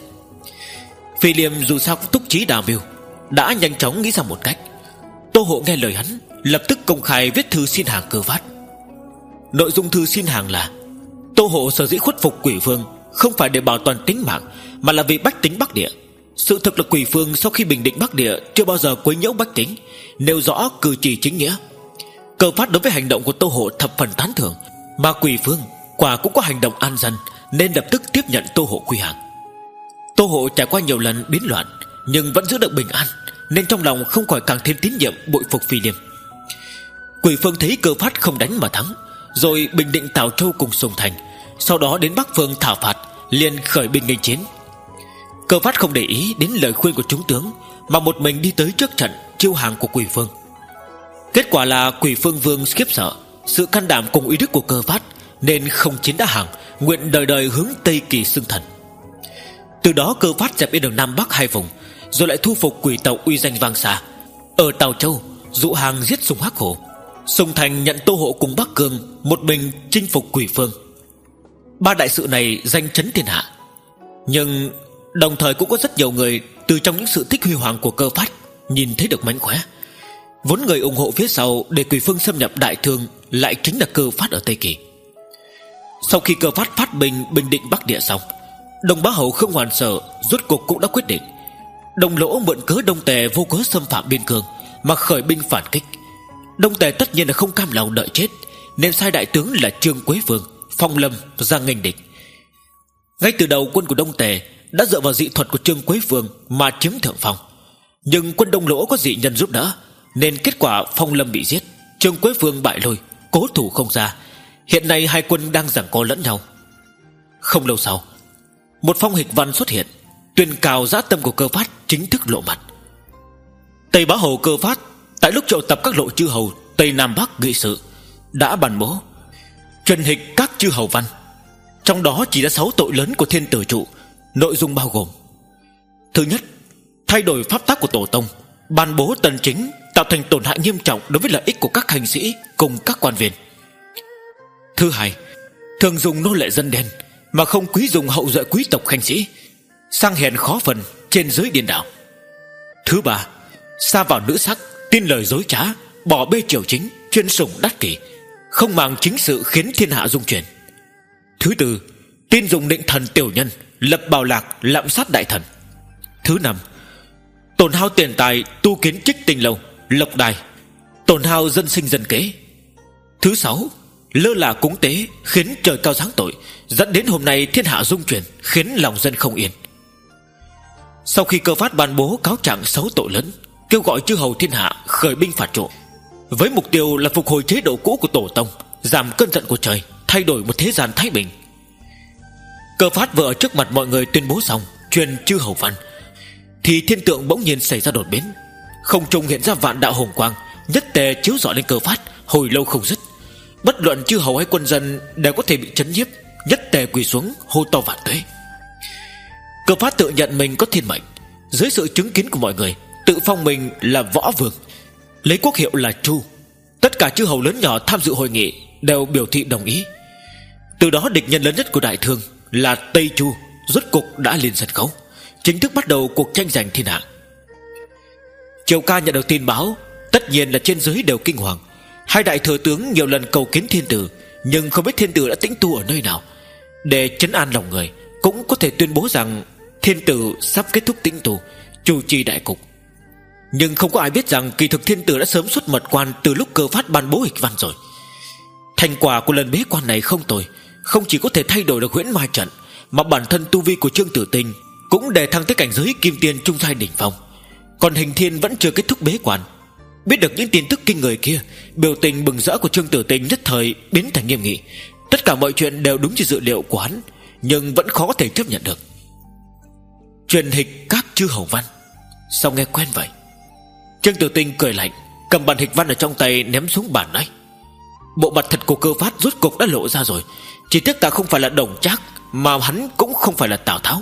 Phi Liêm dù sao cũng túc trí đào mưu, đã nhanh chóng nghĩ ra một cách. Tô Hộ nghe lời hắn, lập tức công khai viết thư xin hàng Cơ Phát. Nội dung thư xin hàng là: Tô Hộ sở dĩ khuất phục Quỷ Phương không phải để bảo toàn tính mạng, mà là vì bách tính Bắc Địa. Sự thực là Quỷ Phương sau khi bình định Bắc Địa chưa bao giờ quấy nhiễu bách tính, nêu rõ cử chỉ chính nghĩa. Cơ Phát đối với hành động của Tô Hộ thập phần tán thưởng, mà Quỷ Phương quả cũng có hành động an dân, nên lập tức tiếp nhận Tô Hộ quy hàng. Tô Hộ trải qua nhiều lần biến loạn nhưng vẫn giữ được bình an, nên trong lòng không khỏi càng thêm tín nhiệm bội phục Phi Liêm. Quỷ Phương thấy Cơ Phát không đánh mà thắng, rồi bình định Tào Châu cùng Sùng Thành, sau đó đến Bắc Phương thảo phạt, liền khởi binh nghênh chiến. Cơ Phát không để ý đến lời khuyên của chúng tướng, mà một mình đi tới trước trận chiêu hàng của Quỷ Phương. Kết quả là Quỷ Phương Vương khiếp sợ sự can đảm cùng uy đức của Cơ Phát, nên không chiến đã hàng, nguyện đời đời hướng Tây Kỳ xưng thần. Từ đó Cơ Phát dẹp yên được Nam Bắc hai vùng, rồi lại thu phục quỷ tộc uy danh vang xa. Ở Tào Châu dụ hàng giết Sùng Hắc Hổ, Sùng Thành nhận Tô Hộ cùng Bắc Cương, một mình chinh phục Quỷ Phương. Ba đại sự này danh chấn thiên hạ. Nhưng đồng thời cũng có rất nhiều người từ trong những sự tích huy hoàng của Cơ Phát nhìn thấy được mánh khóe. Vốn người ủng hộ phía sau để Quỷ Phương xâm nhập Đại Thương lại chính là Cơ Phát ở Tây Kỳ. Sau khi Cơ Phát phát binh bình định Bắc Địa xong, Đông Bá Hầu không hoàn sợ, rốt cuộc cũng đã quyết định. Đông Lỗ mượn cớ Đông Tề vô cớ xâm phạm biên cương mà khởi binh phản kích. Đông Tề tất nhiên là không cam lòng đợi chết, nên sai đại tướng là Trương Quế Vương, Phong Lâm ra nghênh địch. Ngay từ đầu quân của Đông Tề đã dựa vào dị thuật của Trương Quế Vương mà chiếm thượng phong. Nhưng quân Đông Lỗ có dị nhân giúp đỡ, nên kết quả Phong Lâm bị giết, Trương Quế Vương bại lui, cố thủ không ra. Hiện nay hai quân đang giằng co lẫn nhau. Không lâu sau, một phong hịch văn xuất hiện, tuyên cào dã tâm của Cơ Phát chính thức lộ mặt. Tây Bá Hầu Cơ Phát tại lúc triệu tập các lộ chư hầu Tây Nam Bắc nghị sự đã bàn bố truyền hịch các chư hầu văn, trong đó chỉ ra sáu tội lớn của thiên tử trụ. Nội dung bao gồm: thứ nhất, thay đổi pháp tắc của tổ tông, ban bố tần chính, tạo thành tổn hại nghiêm trọng đối với lợi ích của các hành sĩ cùng các quan viên. Thứ hai, thường dùng nô lệ dân đen mà không quý dùng hậu duệ quý tộc khanh sĩ, sang hèn khó phần trên dưới điên đảo. Thứ ba, sa vào nữ sắc, tin lời dối trá, bỏ bê triều chính, chuyên sủng đắc kỷ, không màng chính sự khiến thiên hạ dung chuyển. Thứ tư, tin dùng định thần tiểu nhân, lập bào lạc, lạm sát đại thần. Thứ năm, tổn hao tiền tài, tu kiến trích tinh lâu, lộc đài, tổn hao dân sinh dân kế. Thứ sáu, lơ là cúng tế, khiến trời cao giáng tội, dẫn đến hôm nay thiên hạ dung chuyển, khiến lòng dân không yên. Sau khi Cơ Phát ban bố cáo trạng sáu tội lớn, kêu gọi chư hầu thiên hạ khởi binh phạt trộm, với mục tiêu là phục hồi chế độ cũ của tổ tông, giảm cơn giận của trời, thay đổi một thế gian thái bình. Cơ Phát vừa ở trước mặt mọi người tuyên bố xong truyền chư hầu văn, thì thiên tượng bỗng nhiên xảy ra đột biến. Không trung hiện ra vạn đạo hồng quang, nhất tề chiếu rọi lên Cơ Phát, hồi lâu không dứt. Bất luận chư hầu hay quân dân đều có thể bị chấn nhiếp, nhất tề quỳ xuống hô to vạn tuế. Cơ Phát tự nhận mình có thiên mệnh, dưới sự chứng kiến của mọi người tự phong mình là võ vương, lấy quốc hiệu là Chu. Tất cả chư hầu lớn nhỏ tham dự hội nghị đều biểu thị đồng ý. Từ đó địch nhân lớn nhất của Đại Thương là Tây Chu rốt cục đã lên sân khấu, chính thức bắt đầu cuộc tranh giành thiên hạ. Triều ca nhận được tin báo, tất nhiên là trên dưới đều kinh hoàng. Hai đại thừa tướng nhiều lần cầu kiến thiên tử, nhưng không biết thiên tử đã tĩnh tu ở nơi nào. Để trấn an lòng người, cũng có thể tuyên bố rằng thiên tử sắp kết thúc tĩnh tu, chủ trì đại cục. Nhưng không có ai biết rằng kỳ thực thiên tử đã sớm xuất mật quan từ lúc Cơ Phát ban bố hịch văn rồi. Thành quả của lần bế quan này không tồi, không chỉ có thể thay đổi được huyễn ma trận, mà bản thân tu vi của Trương Tử Tinh cũng đề thăng tới cảnh giới kim tiên trung giai đỉnh phong. Còn Hình Thiên vẫn chưa kết thúc bế quan. Biết được những tin tức kinh người kia, biểu tình bừng rỡ của Trương Tử Tinh nhất thời biến thành nghiêm nghị. Tất cả mọi chuyện đều đúng như dự liệu của hắn, nhưng vẫn khó có thể chấp nhận được. Truyền hịch các chư hầu văn, sao nghe quen vậy? Trương Tử Tinh cười lạnh, cầm bản hịch văn ở trong tay ném xuống bàn nói: bộ mặt thật của Cơ Phát rốt cục đã lộ ra rồi. Chỉ tiếc ta không phải là Đồng Trác, mà hắn cũng không phải là Tào Tháo.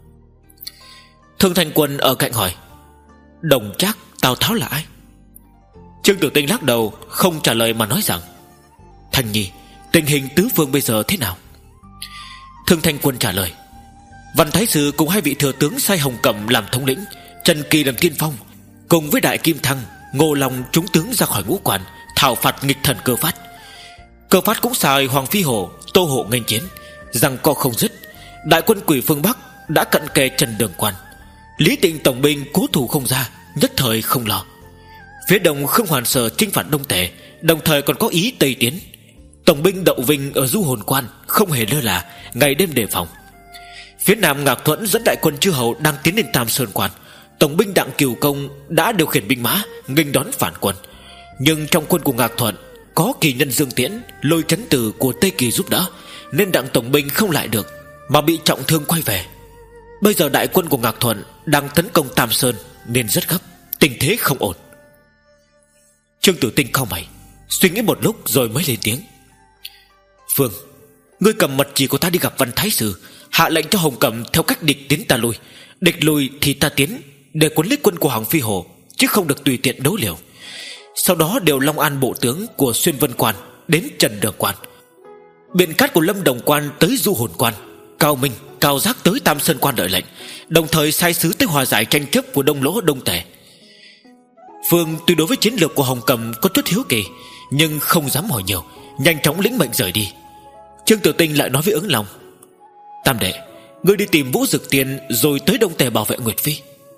Thương Thành Quân ở cạnh hỏi: Đồng Trác, Tào Tháo là ai? Trương Tử Tinh lắc đầu, không trả lời mà nói rằng: Thành Nhi, tình hình tứ phương bây giờ thế nào? Thương Thành Quân trả lời: Văn Thái Sư cùng hai vị thừa tướng sai Hồng Cẩm làm thống lĩnh, Trần Kỳ làm tiên phong, cùng với Đại Kim Thăng, Ngô Long chúng tướng ra khỏi ngũ quan, thảo phạt nghịch thần Cơ Phát. Cơ Phát cũng sai Hoàng Phi Hổ, Tô Hộ nghênh chiến, rằng co không dứt. Đại quân Quỷ phương Bắc đã cận kề Trần Đường Quan. Lý Tịnh tổng binh cố thủ không ra, nhất thời không lo. Phía đông Khương Hoàn Sở chinh phạt Đông Tề, đồng thời còn có ý Tây tiến. Tổng binh Đậu Vinh ở Du Hồn Quan không hề lơ là, ngày đêm đề phòng. Phía nam Ngạc Thuẫn dẫn đại quân chư hầu đang tiến đến Tam Sơn Quan. Tổng binh Đặng Kiều Công đã điều khiển binh mã nghênh đón phản quân. Nhưng trong quân của Ngạc Thuận có kỳ nhân Dương Tiễn, Lôi Chấn Từ của Tây Kỳ giúp đỡ, nên Đặng tổng binh không lại được, mà bị trọng thương quay về. Bây giờ đại quân của Ngạc Thuận đang tấn công Tam Sơn, nên rất gấp, tình thế không ổn. Trương Tử Tinh cau mày, suy nghĩ một lúc rồi mới lên tiếng: Phương, ngươi cầm mật chỉ của ta đi gặp Văn Thái Sư, hạ lệnh cho Hồng Cẩm theo cách địch tiến ta lui, địch lui thì ta tiến, để cuốn lấy quân của Hoàng Phi Hổ, chứ không được tùy tiện đấu liều. Sau đó điều Long An bộ tướng của Xuyên Vân Quan đến Trần Đường Quan, biện cát của Lâm Đồng Quan tới Du Hồn Quan, Cao Minh, Cao Giác tới Tam Sơn Quan đợi lệnh, đồng thời sai sứ tới hòa giải tranh chấp của Đông Lỗ, Đông Tề. Phương tuy đối với chiến lược của Hồng Cầm có chút hiếu kỳ, nhưng không dám hỏi nhiều, nhanh chóng lĩnh mệnh rời đi. Trương Tử Tinh lại nói với Ứng Long: Tam đệ, ngươi đi tìm Vũ Dực Tiên rồi tới Đông Tề bảo vệ Nguyệt Phi.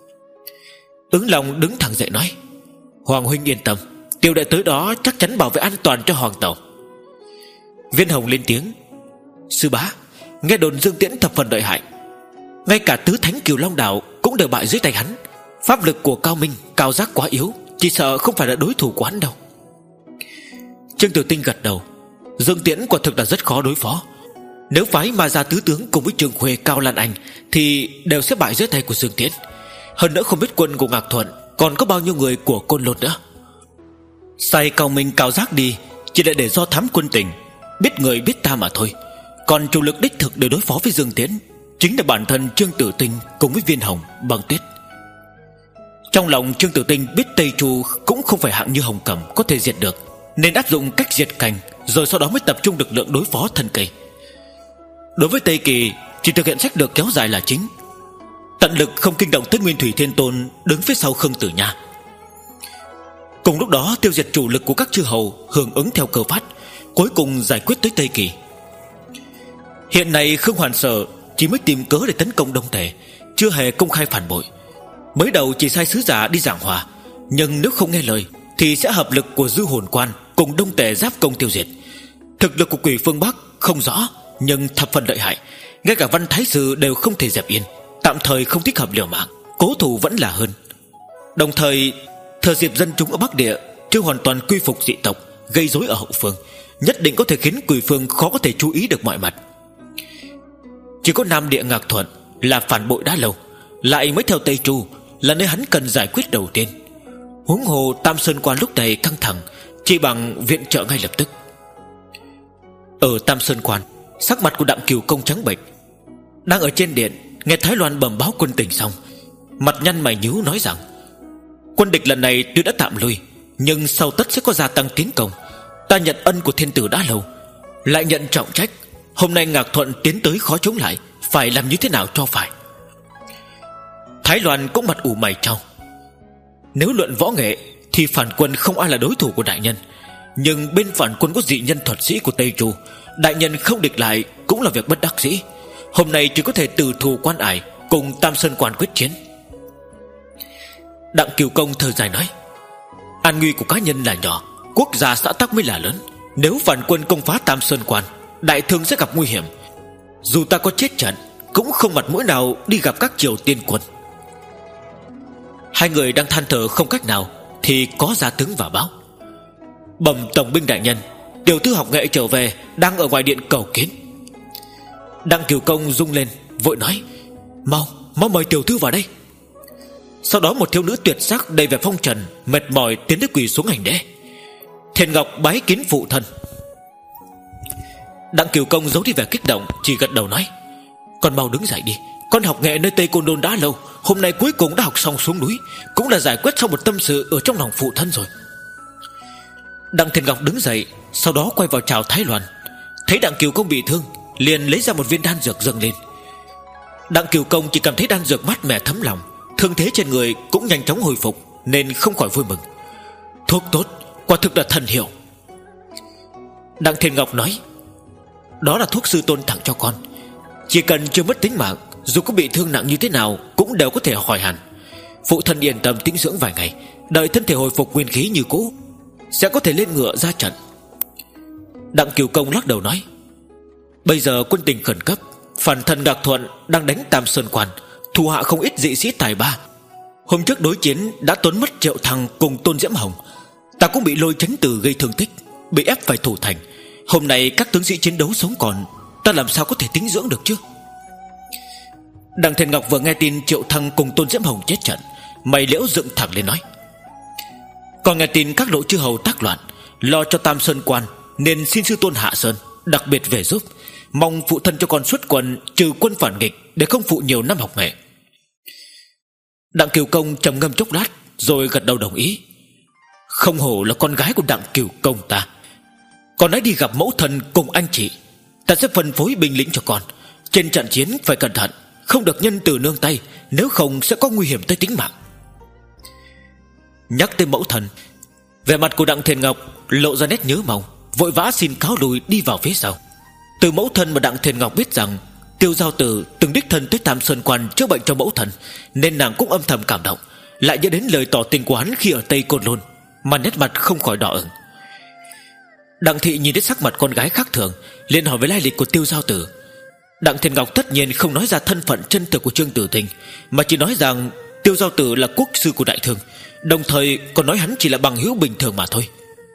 Ứng Long đứng thẳng dậy nói: Hoàng huynh yên tâm, tiểu đệ tới đó chắc chắn bảo vệ an toàn cho Hoàng tẩu. Viên Hồng lên tiếng: Sư bá, nghe đồn Dương Tiễn thập phần lợi hại, ngay cả tứ thánh Kiều Long Đảo cũng đều bại dưới tay hắn. Pháp lực của Cao Minh, Cao Giác quá yếu, chỉ sợ không phải là đối thủ của hắn đâu. Trương Tử Tinh gật đầu. Dương Tiễn quả thực là rất khó đối phó. Nếu phái Ma Gia tứ tướng cùng với Trường Khuê, Cao Lan Anh thì đều sẽ bại dưới tay của Dương Tiễn. Hơn nữa không biết quân của Ngạc Thuận còn có bao nhiêu người của Côn Lôn nữa. Sai Cao Minh, Cao Giác đi chỉ là để do thám quân tình, biết người biết ta mà thôi. Còn chủ lực đích thực để đối phó với Dương Tiễn chính là bản thân Trương Tử Tinh cùng với Viên Hồng, Băng Tuyết. Trong lòng Trương Tử Tinh biết Tây Chu cũng không phải hạng như Hồng Cẩm có thể diệt được, nên áp dụng cách diệt cành, rồi sau đó mới tập trung lực lượng đối phó thân cây. Đối với Tây Kỳ, chỉ thực hiện sách lược kéo dài là chính, tận lực không kinh động tới Nguyên Thủy Thiên Tôn đứng phía sau Khương Tử Nha. Cùng lúc đó tiêu diệt chủ lực của các chư hầu hưởng ứng theo Cơ Phát, cuối cùng giải quyết tới Tây Kỳ. Hiện nay Khương Hoàn Sở chỉ mới tìm cớ để tấn công Đông Tề, chưa hề công khai phản bội. Mới đầu chỉ sai sứ giả đi giảng hòa, nhưng nếu không nghe lời thì sẽ hợp lực của Dư Hồn Quan cùng Đông Tề giáp công tiêu diệt. Thực lực của Quỷ phương Bắc không rõ, nhưng thập phần lợi hại, ngay cả Văn Thái Sư đều không thể dẹp yên. Tạm thời không thích hợp liều mạng, cố thủ vẫn là hơn. Đồng thời thừa dịp dân chúng ở Bắc Địa chưa hoàn toàn quy phục dị tộc, gây rối ở hậu phương, nhất định có thể khiến Quỷ phương khó có thể chú ý được mọi mặt. Chỉ có Nam Địa Ngạc Thuận là phản bội đã lâu, lại mới theo Tây Chu là nơi hắn cần giải quyết đầu tiên. Huống hồ Tam Sơn Quan lúc này căng thẳng, chỉ bằng viện trợ ngay lập tức. Ở Tam Sơn Quan, sắc mặt của Đặng Kiều Công trắng bệch. Đang ở trên điện nghe Thái Loan bẩm báo quân tình xong, mặt nhăn mày nhíu nói rằng: Quân địch lần này tuy đã tạm lui, nhưng sau tất sẽ có gia tăng tiến công. Ta nhận ân của thiên tử đã lâu, lại nhận trọng trách. Hôm nay Ngạc Thuận tiến tới khó chống lại, phải làm như thế nào cho phải. Thái Loan cũng mặt ủ mày trao. Nếu luận võ nghệ thì phản quân không ai là đối thủ của đại nhân, nhưng bên phản quân có dị nhân thuật sĩ của Tây Chu, đại nhân không địch lại cũng là việc bất đắc dĩ. Hôm nay chỉ có thể từ thù quan ải, cùng Tam Sơn Quan quyết chiến. Đặng Kiều Công thở dài nói: an nguy của cá nhân là nhỏ, quốc gia xã tắc mới là lớn. Nếu phản quân công phá Tam Sơn Quan, đại thương sẽ gặp nguy hiểm. Dù ta có chết trận cũng không mặt mũi nào đi gặp các Triều Tiên quân. Hai người đang than thở không cách nào thì có gia tướng vào báo: bẩm tổng binh đại nhân, tiểu thư học nghệ trở về, đang ở ngoài điện cầu kiến. Đặng Kiều Công rung lên, vội nói: mau mau mời tiểu thư vào đây. Sau đó một thiếu nữ tuyệt sắc đầy vẻ phong trần, mệt mỏi tiến tới quỳ xuống hành lễ. Thiền Ngọc bái kiến phụ thân. Đặng Kiều Công giấu đi vẻ kích động, chỉ gật đầu nói: con mau đứng dậy đi, con học nghệ nơi Tây Côn Đôn đã lâu, hôm nay cuối cùng đã học xong xuống núi, cũng là giải quyết xong một tâm sự ở trong lòng phụ thân rồi. Đặng Thiền Ngọc đứng dậy, sau đó quay vào chào Thái Loan. Thấy Đặng Kiều Công bị thương, liền lấy ra một viên đan dược dâng lên. Đặng Kiều Công chỉ cảm thấy đan dược mát mẻ thấm lòng, thương thế trên người cũng nhanh chóng hồi phục, nên không khỏi vui mừng. Thuốc tốt, quả thực là thần hiệu. Đặng Thiền Ngọc nói: đó là thuốc sư tôn tặng cho con, chỉ cần chưa mất tính mạng, dù có bị thương nặng như thế nào cũng đều có thể khỏi hẳn. Phụ thân yên tâm tĩnh dưỡng vài ngày, đợi thân thể hồi phục nguyên khí như cũ, sẽ có thể lên ngựa ra trận. Đặng Kiều Công lắc đầu nói: bây giờ quân tình khẩn cấp, phản thần Ngạc Thuận đang đánh Tam Sơn Quan, thủ hạ không ít dị sĩ tài ba. Hôm trước đối chiến đã tốn mất Triệu Thăng cùng Tôn Diễm Hồng, ta cũng bị Lôi Chấn Từ gây thương tích, bị ép phải thủ thành. Hôm nay các tướng sĩ chiến đấu sống còn, ta làm sao có thể tĩnh dưỡng được chứ? Đặng Thiền Ngọc vừa nghe tin Triệu Thăng cùng Tôn Diễm Hồng chết trận, mày liễu dựng thẳng lên nói: còn nghe tin các lộ chư hầu tác loạn, lo cho Tam Sơn Quan, nên xin sư tôn Hạ Sơn đặc biệt về giúp, mong phụ thân cho con xuất quân trừ quân phản nghịch, để không phụ nhiều năm học nghệ. Đặng Kiều Công trầm ngâm chốc lát, rồi gật đầu đồng ý. Không hổ là con gái của Đặng Kiều Công ta. Con hãy đi gặp mẫu thân cùng anh chị, ta sẽ phân phối binh lính cho con. Trên trận chiến phải cẩn thận, không được nhân từ nương tay, nếu không sẽ có nguy hiểm tới tính mạng. Nhắc tới mẫu thân, vẻ mặt của Đặng Thiền Ngọc lộ ra nét nhớ mong, vội vã xin cáo lùi đi vào phía sau. Từ mẫu thân mà Đặng Thiền Ngọc biết rằng Tiêu Giao Tử từng đích thân tới Tam Sơn Quan chữa bệnh cho mẫu thân, nên nàng cũng âm thầm cảm động, lại nhớ đến lời tỏ tình của hắn khi ở Tây Côn Lôn, mà nét mặt không khỏi đỏ ửng. Đặng thị nhìn đến sắc mặt con gái khác thường, liền hỏi với lai lịch của Tiêu Giao Tử. Đặng Thiền Ngọc tất nhiên không nói ra thân phận chân thực của Trương Tử Tình, mà chỉ nói rằng Tiêu Giao Tử là quốc sư của đại thương, đồng thời còn nói hắn chỉ là bằng hữu bình thường mà thôi.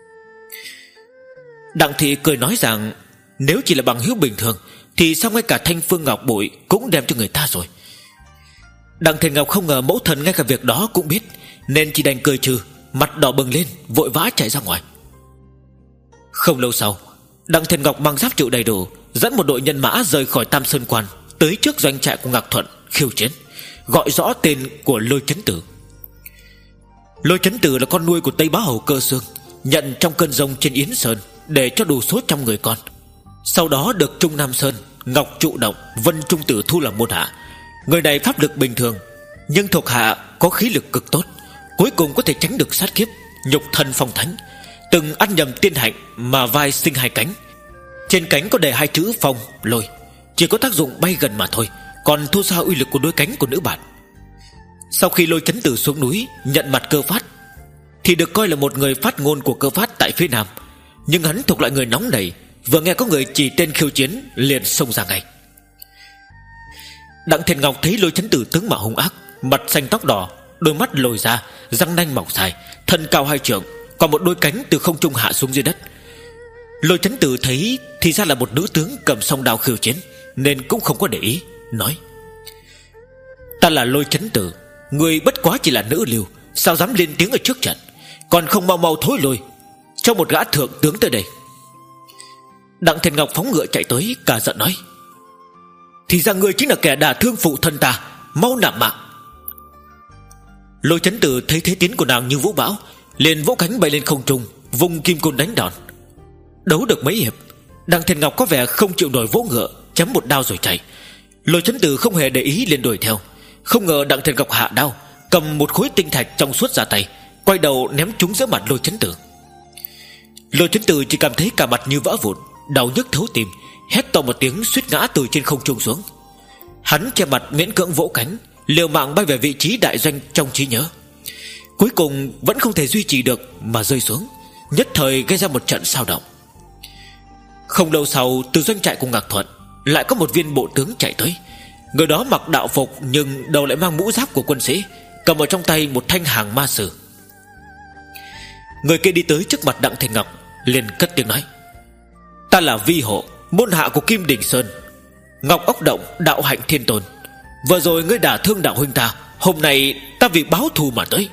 Đặng thị cười nói rằng nếu chỉ là bằng hữu bình thường thì sao ngay cả thanh phương ngọc bội cũng đem cho người ta rồi. Đặng Thiền Ngọc không ngờ mẫu thân ngay cả việc đó cũng biết, nên chỉ đành cười trừ, mặt đỏ bừng lên, vội vã chạy ra ngoài. Không lâu sau, Đặng Thiền Ngọc mang giáp trụ đầy đủ, dẫn một đội nhân mã rời khỏi Tam Sơn Quan, tới trước doanh trại của Ngạc Thuận khiêu chiến, gọi rõ tên của Lôi Chấn Tử. Lôi Chấn Tử là con nuôi của Tây Bá Hầu Cơ Xương, nhận trong cơn giông trên Yến Sơn để cho đủ số trăm người con. Sau đó được Trung Nam Sơn, Ngọc Trụ Động, Vân Trung Tử thu làm môn hạ. Người này pháp lực bình thường, nhưng thuộc hạ có khí lực cực tốt, cuối cùng có thể tránh được sát kiếp, nhục thân phong thánh. Từng ăn nhầm tiên hạnh mà vai sinh hai cánh, trên cánh có đề hai chữ phong lôi, chỉ có tác dụng bay gần mà thôi, còn thua xa uy lực của đôi cánh của nữ bản. Sau khi Lôi Chấn Tử xuống núi nhận mặt Cơ Phát, thì được coi là một người phát ngôn của Cơ Phát tại phía Nam, nhưng hắn thuộc loại người nóng nảy, vừa nghe có người chỉ tên khiêu chiến liền xông ra ngay. Đặng Thiền Ngọc thấy Lôi Chấn Tử tướng mạo hung ác, mặt xanh tóc đỏ, đôi mắt lồi ra, răng nanh mỏng dài, thân cao hai trượng, còn một đôi cánh từ không trung hạ xuống dưới đất. Lôi Chấn Tử thấy thì ra là một nữ tướng cầm song đao khiêu chiến, nên cũng không có để ý, nói: ta là Lôi Chấn Tử, người bất quá chỉ là nữ lưu, sao dám lên tiếng ở trước trận, còn không mau mau thối lui, cho một gã thượng tướng tới đây. Đặng Thiền Ngọc phóng ngựa chạy tới, cả giận nói: thì ra ngươi chính là kẻ đả thương phụ thân ta, mau nạp mạng. Lôi Chấn Tử thấy thế tiến của nàng như vũ bão, liền vỗ cánh bay lên không trung, vung kim côn đánh đòn. Đấu được mấy hiệp, Đặng Thiên Ngọc có vẻ không chịu nổi, vỗ ngựa chém một đao rồi chạy. Lôi Chấn Tử không hề để ý, liền đuổi theo. Không ngờ Đặng Thiên Ngọc hạ đao, cầm một khối tinh thạch trong suốt ra tay, quay đầu ném trúng giữa mặt Lôi Chấn Tử. Lôi Chấn Tử chỉ cảm thấy cả mặt như vỡ vụn, đau nhức thấu tim, hét to một tiếng, suýt ngã từ trên không trung xuống. Hắn che mặt miễn cưỡng vỗ cánh, liều mạng bay về vị trí đại doanh trong trí nhớ. Cuối cùng vẫn không thể duy trì được mà rơi xuống, nhất thời gây ra một trận sao động. Không lâu sau, từ doanh trại của Ngạc Thuận lại có một viên bộ tướng chạy tới. Người đó mặc đạo phục nhưng đầu lại mang mũ giáp của quân sĩ, cầm ở trong tay một thanh hàng ma sử. Người kia đi tới trước mặt Đặng Thiên Ngọc, liền cất tiếng nói: "Ta là Vi Hộ, môn hạ của Kim Đình Sơn, Ngọc Ốc Động, đạo hạnh thiên tôn. Vừa rồi ngươi đả thương đạo huynh ta, hôm nay ta vì báo thù mà tới."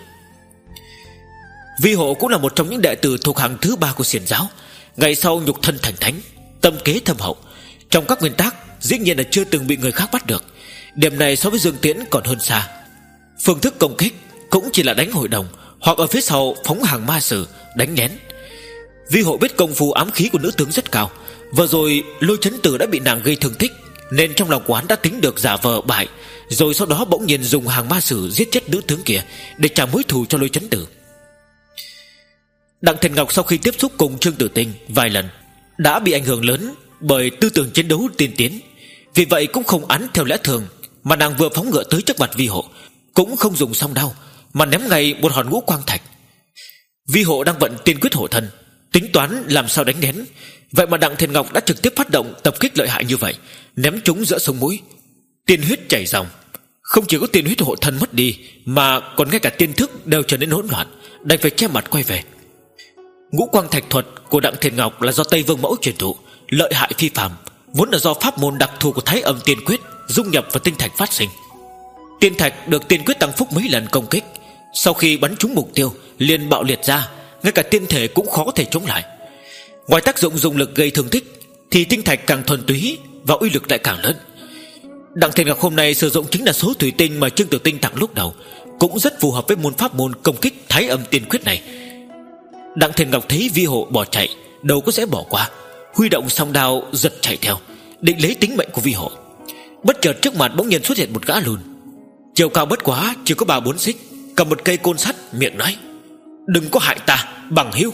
Vi Hộ cũng là một trong những đệ tử thuộc hàng thứ ba của Xiển giáo. Ngày sau nhục thân thành thánh, tâm kế thâm hậu, trong các nguyên tắc dĩ nhiên là chưa từng bị người khác bắt được. Điểm này so với Dương Tiễn còn hơn xa. Phương thức công kích cũng chỉ là đánh hội đồng, hoặc ở phía sau phóng hàng ma sử, đánh lén. Vi Hộ biết công phu ám khí của nữ tướng rất cao. Vừa rồi Lôi Chấn Tử đã bị nàng gây thương tích, nên trong lòng quán đã tính được giả vờ bại, rồi sau đó bỗng nhiên dùng hàng ma sử giết chết nữ tướng kia để trả mối thù cho Lôi Chấn Tử. Đặng Thiên Ngọc sau khi tiếp xúc cùng Trương Tử Tinh vài lần đã bị ảnh hưởng lớn bởi tư tưởng chiến đấu tiên tiến, vì vậy cũng không án theo lẽ thường, mà nàng vừa phóng ngựa tới trước mặt Vi Hộ, cũng không dùng song đao mà ném ngay một hòn ngũ quang thạch. Vi Hộ đang vận tiên quyết hộ thân, tính toán làm sao đánh nén, vậy mà Đặng Thiên Ngọc đã trực tiếp phát động tập kích lợi hại như vậy, ném trúng giữa sống mũi. Tiên huyết chảy ròng, không chỉ có tiên huyết hộ thân mất đi, mà còn ngay cả tiên thức đều trở nên hỗn loạn, đành phải che mặt quay về. Ngũ quang thạch thuật của Đặng Thiên Ngọc là do Tây Vương Mẫu truyền thụ, lợi hại phi phàm, vốn là do pháp môn đặc thù của Thái Âm Tiên Quyết dung nhập vào tinh thạch phát sinh. Tiên thạch được tiên quyết tăng phúc mấy lần công kích, sau khi bắn trúng mục tiêu liền bạo liệt ra, ngay cả tiên thể cũng khó thể chống lại. Ngoài tác dụng dùng lực gây thương tích, thì tinh thạch càng thuần túy và uy lực lại càng lớn. Đặng Thiên Ngọc hôm nay sử dụng chính là số thủy tinh mà Trương Tử Tinh tặng lúc đầu, cũng rất phù hợp với môn pháp môn công kích Thái Âm Tiên Quyết này. Đặng Thiên Ngọc thấy Vi Hộ bỏ chạy, đâu có dễ bỏ qua, huy động song đao giật chạy theo, định lấy tính mệnh của Vi Hộ. Bất chợt trước mặt bỗng nhiên xuất hiện một gã lùn, chiều cao bất quá chỉ có ba bốn xích, cầm một cây côn sắt, miệng nói: "Đừng có hại ta, bằng hữu."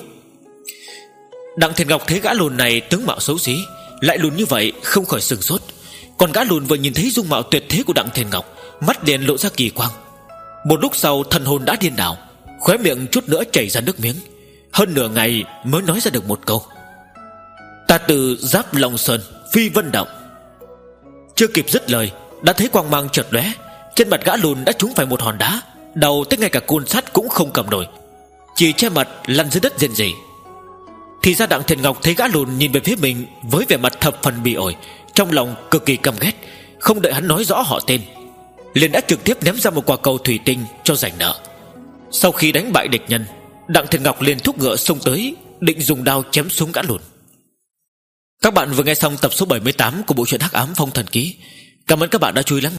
Đặng Thiên Ngọc thấy gã lùn này tướng mạo xấu xí, lại lùn như vậy, không khỏi sửng sốt. Còn gã lùn vừa nhìn thấy dung mạo tuyệt thế của Đặng Thiên Ngọc, mắt liền lộ ra kỳ quang. Một lúc sau thần hồn đã điên đảo, khóe miệng chút nữa chảy ra nước miếng, hơn nửa ngày mới nói ra được một câu: "Ta từ Giáp Long Sơn phi vân động." Chưa kịp dứt lời, đã thấy quang mang chợt lóe, trên mặt gã lùn đã trúng phải một hòn đá, đầu tới ngay cả côn sắt cũng không cầm nổi, chỉ che mặt lăn dưới đất rên rỉ. Thì ra Đặng Thiên Ngọc thấy gã lùn nhìn về phía mình với vẻ mặt thập phần bỉ ổi, trong lòng cực kỳ căm ghét, không đợi hắn nói rõ họ tên, liền đã trực tiếp ném ra một quả cầu thủy tinh cho rảnh nợ. Sau khi đánh bại địch nhân, Đặng Thiên Ngọc liền thúc ngựa xông tới, định dùng đao chém xuống gã lùn. Các bạn vừa nghe xong tập số bảy mươi tám của bộ truyện Hắc Ám Phong Thần Ký. Cảm ơn các bạn đã chú ý lắng nghe.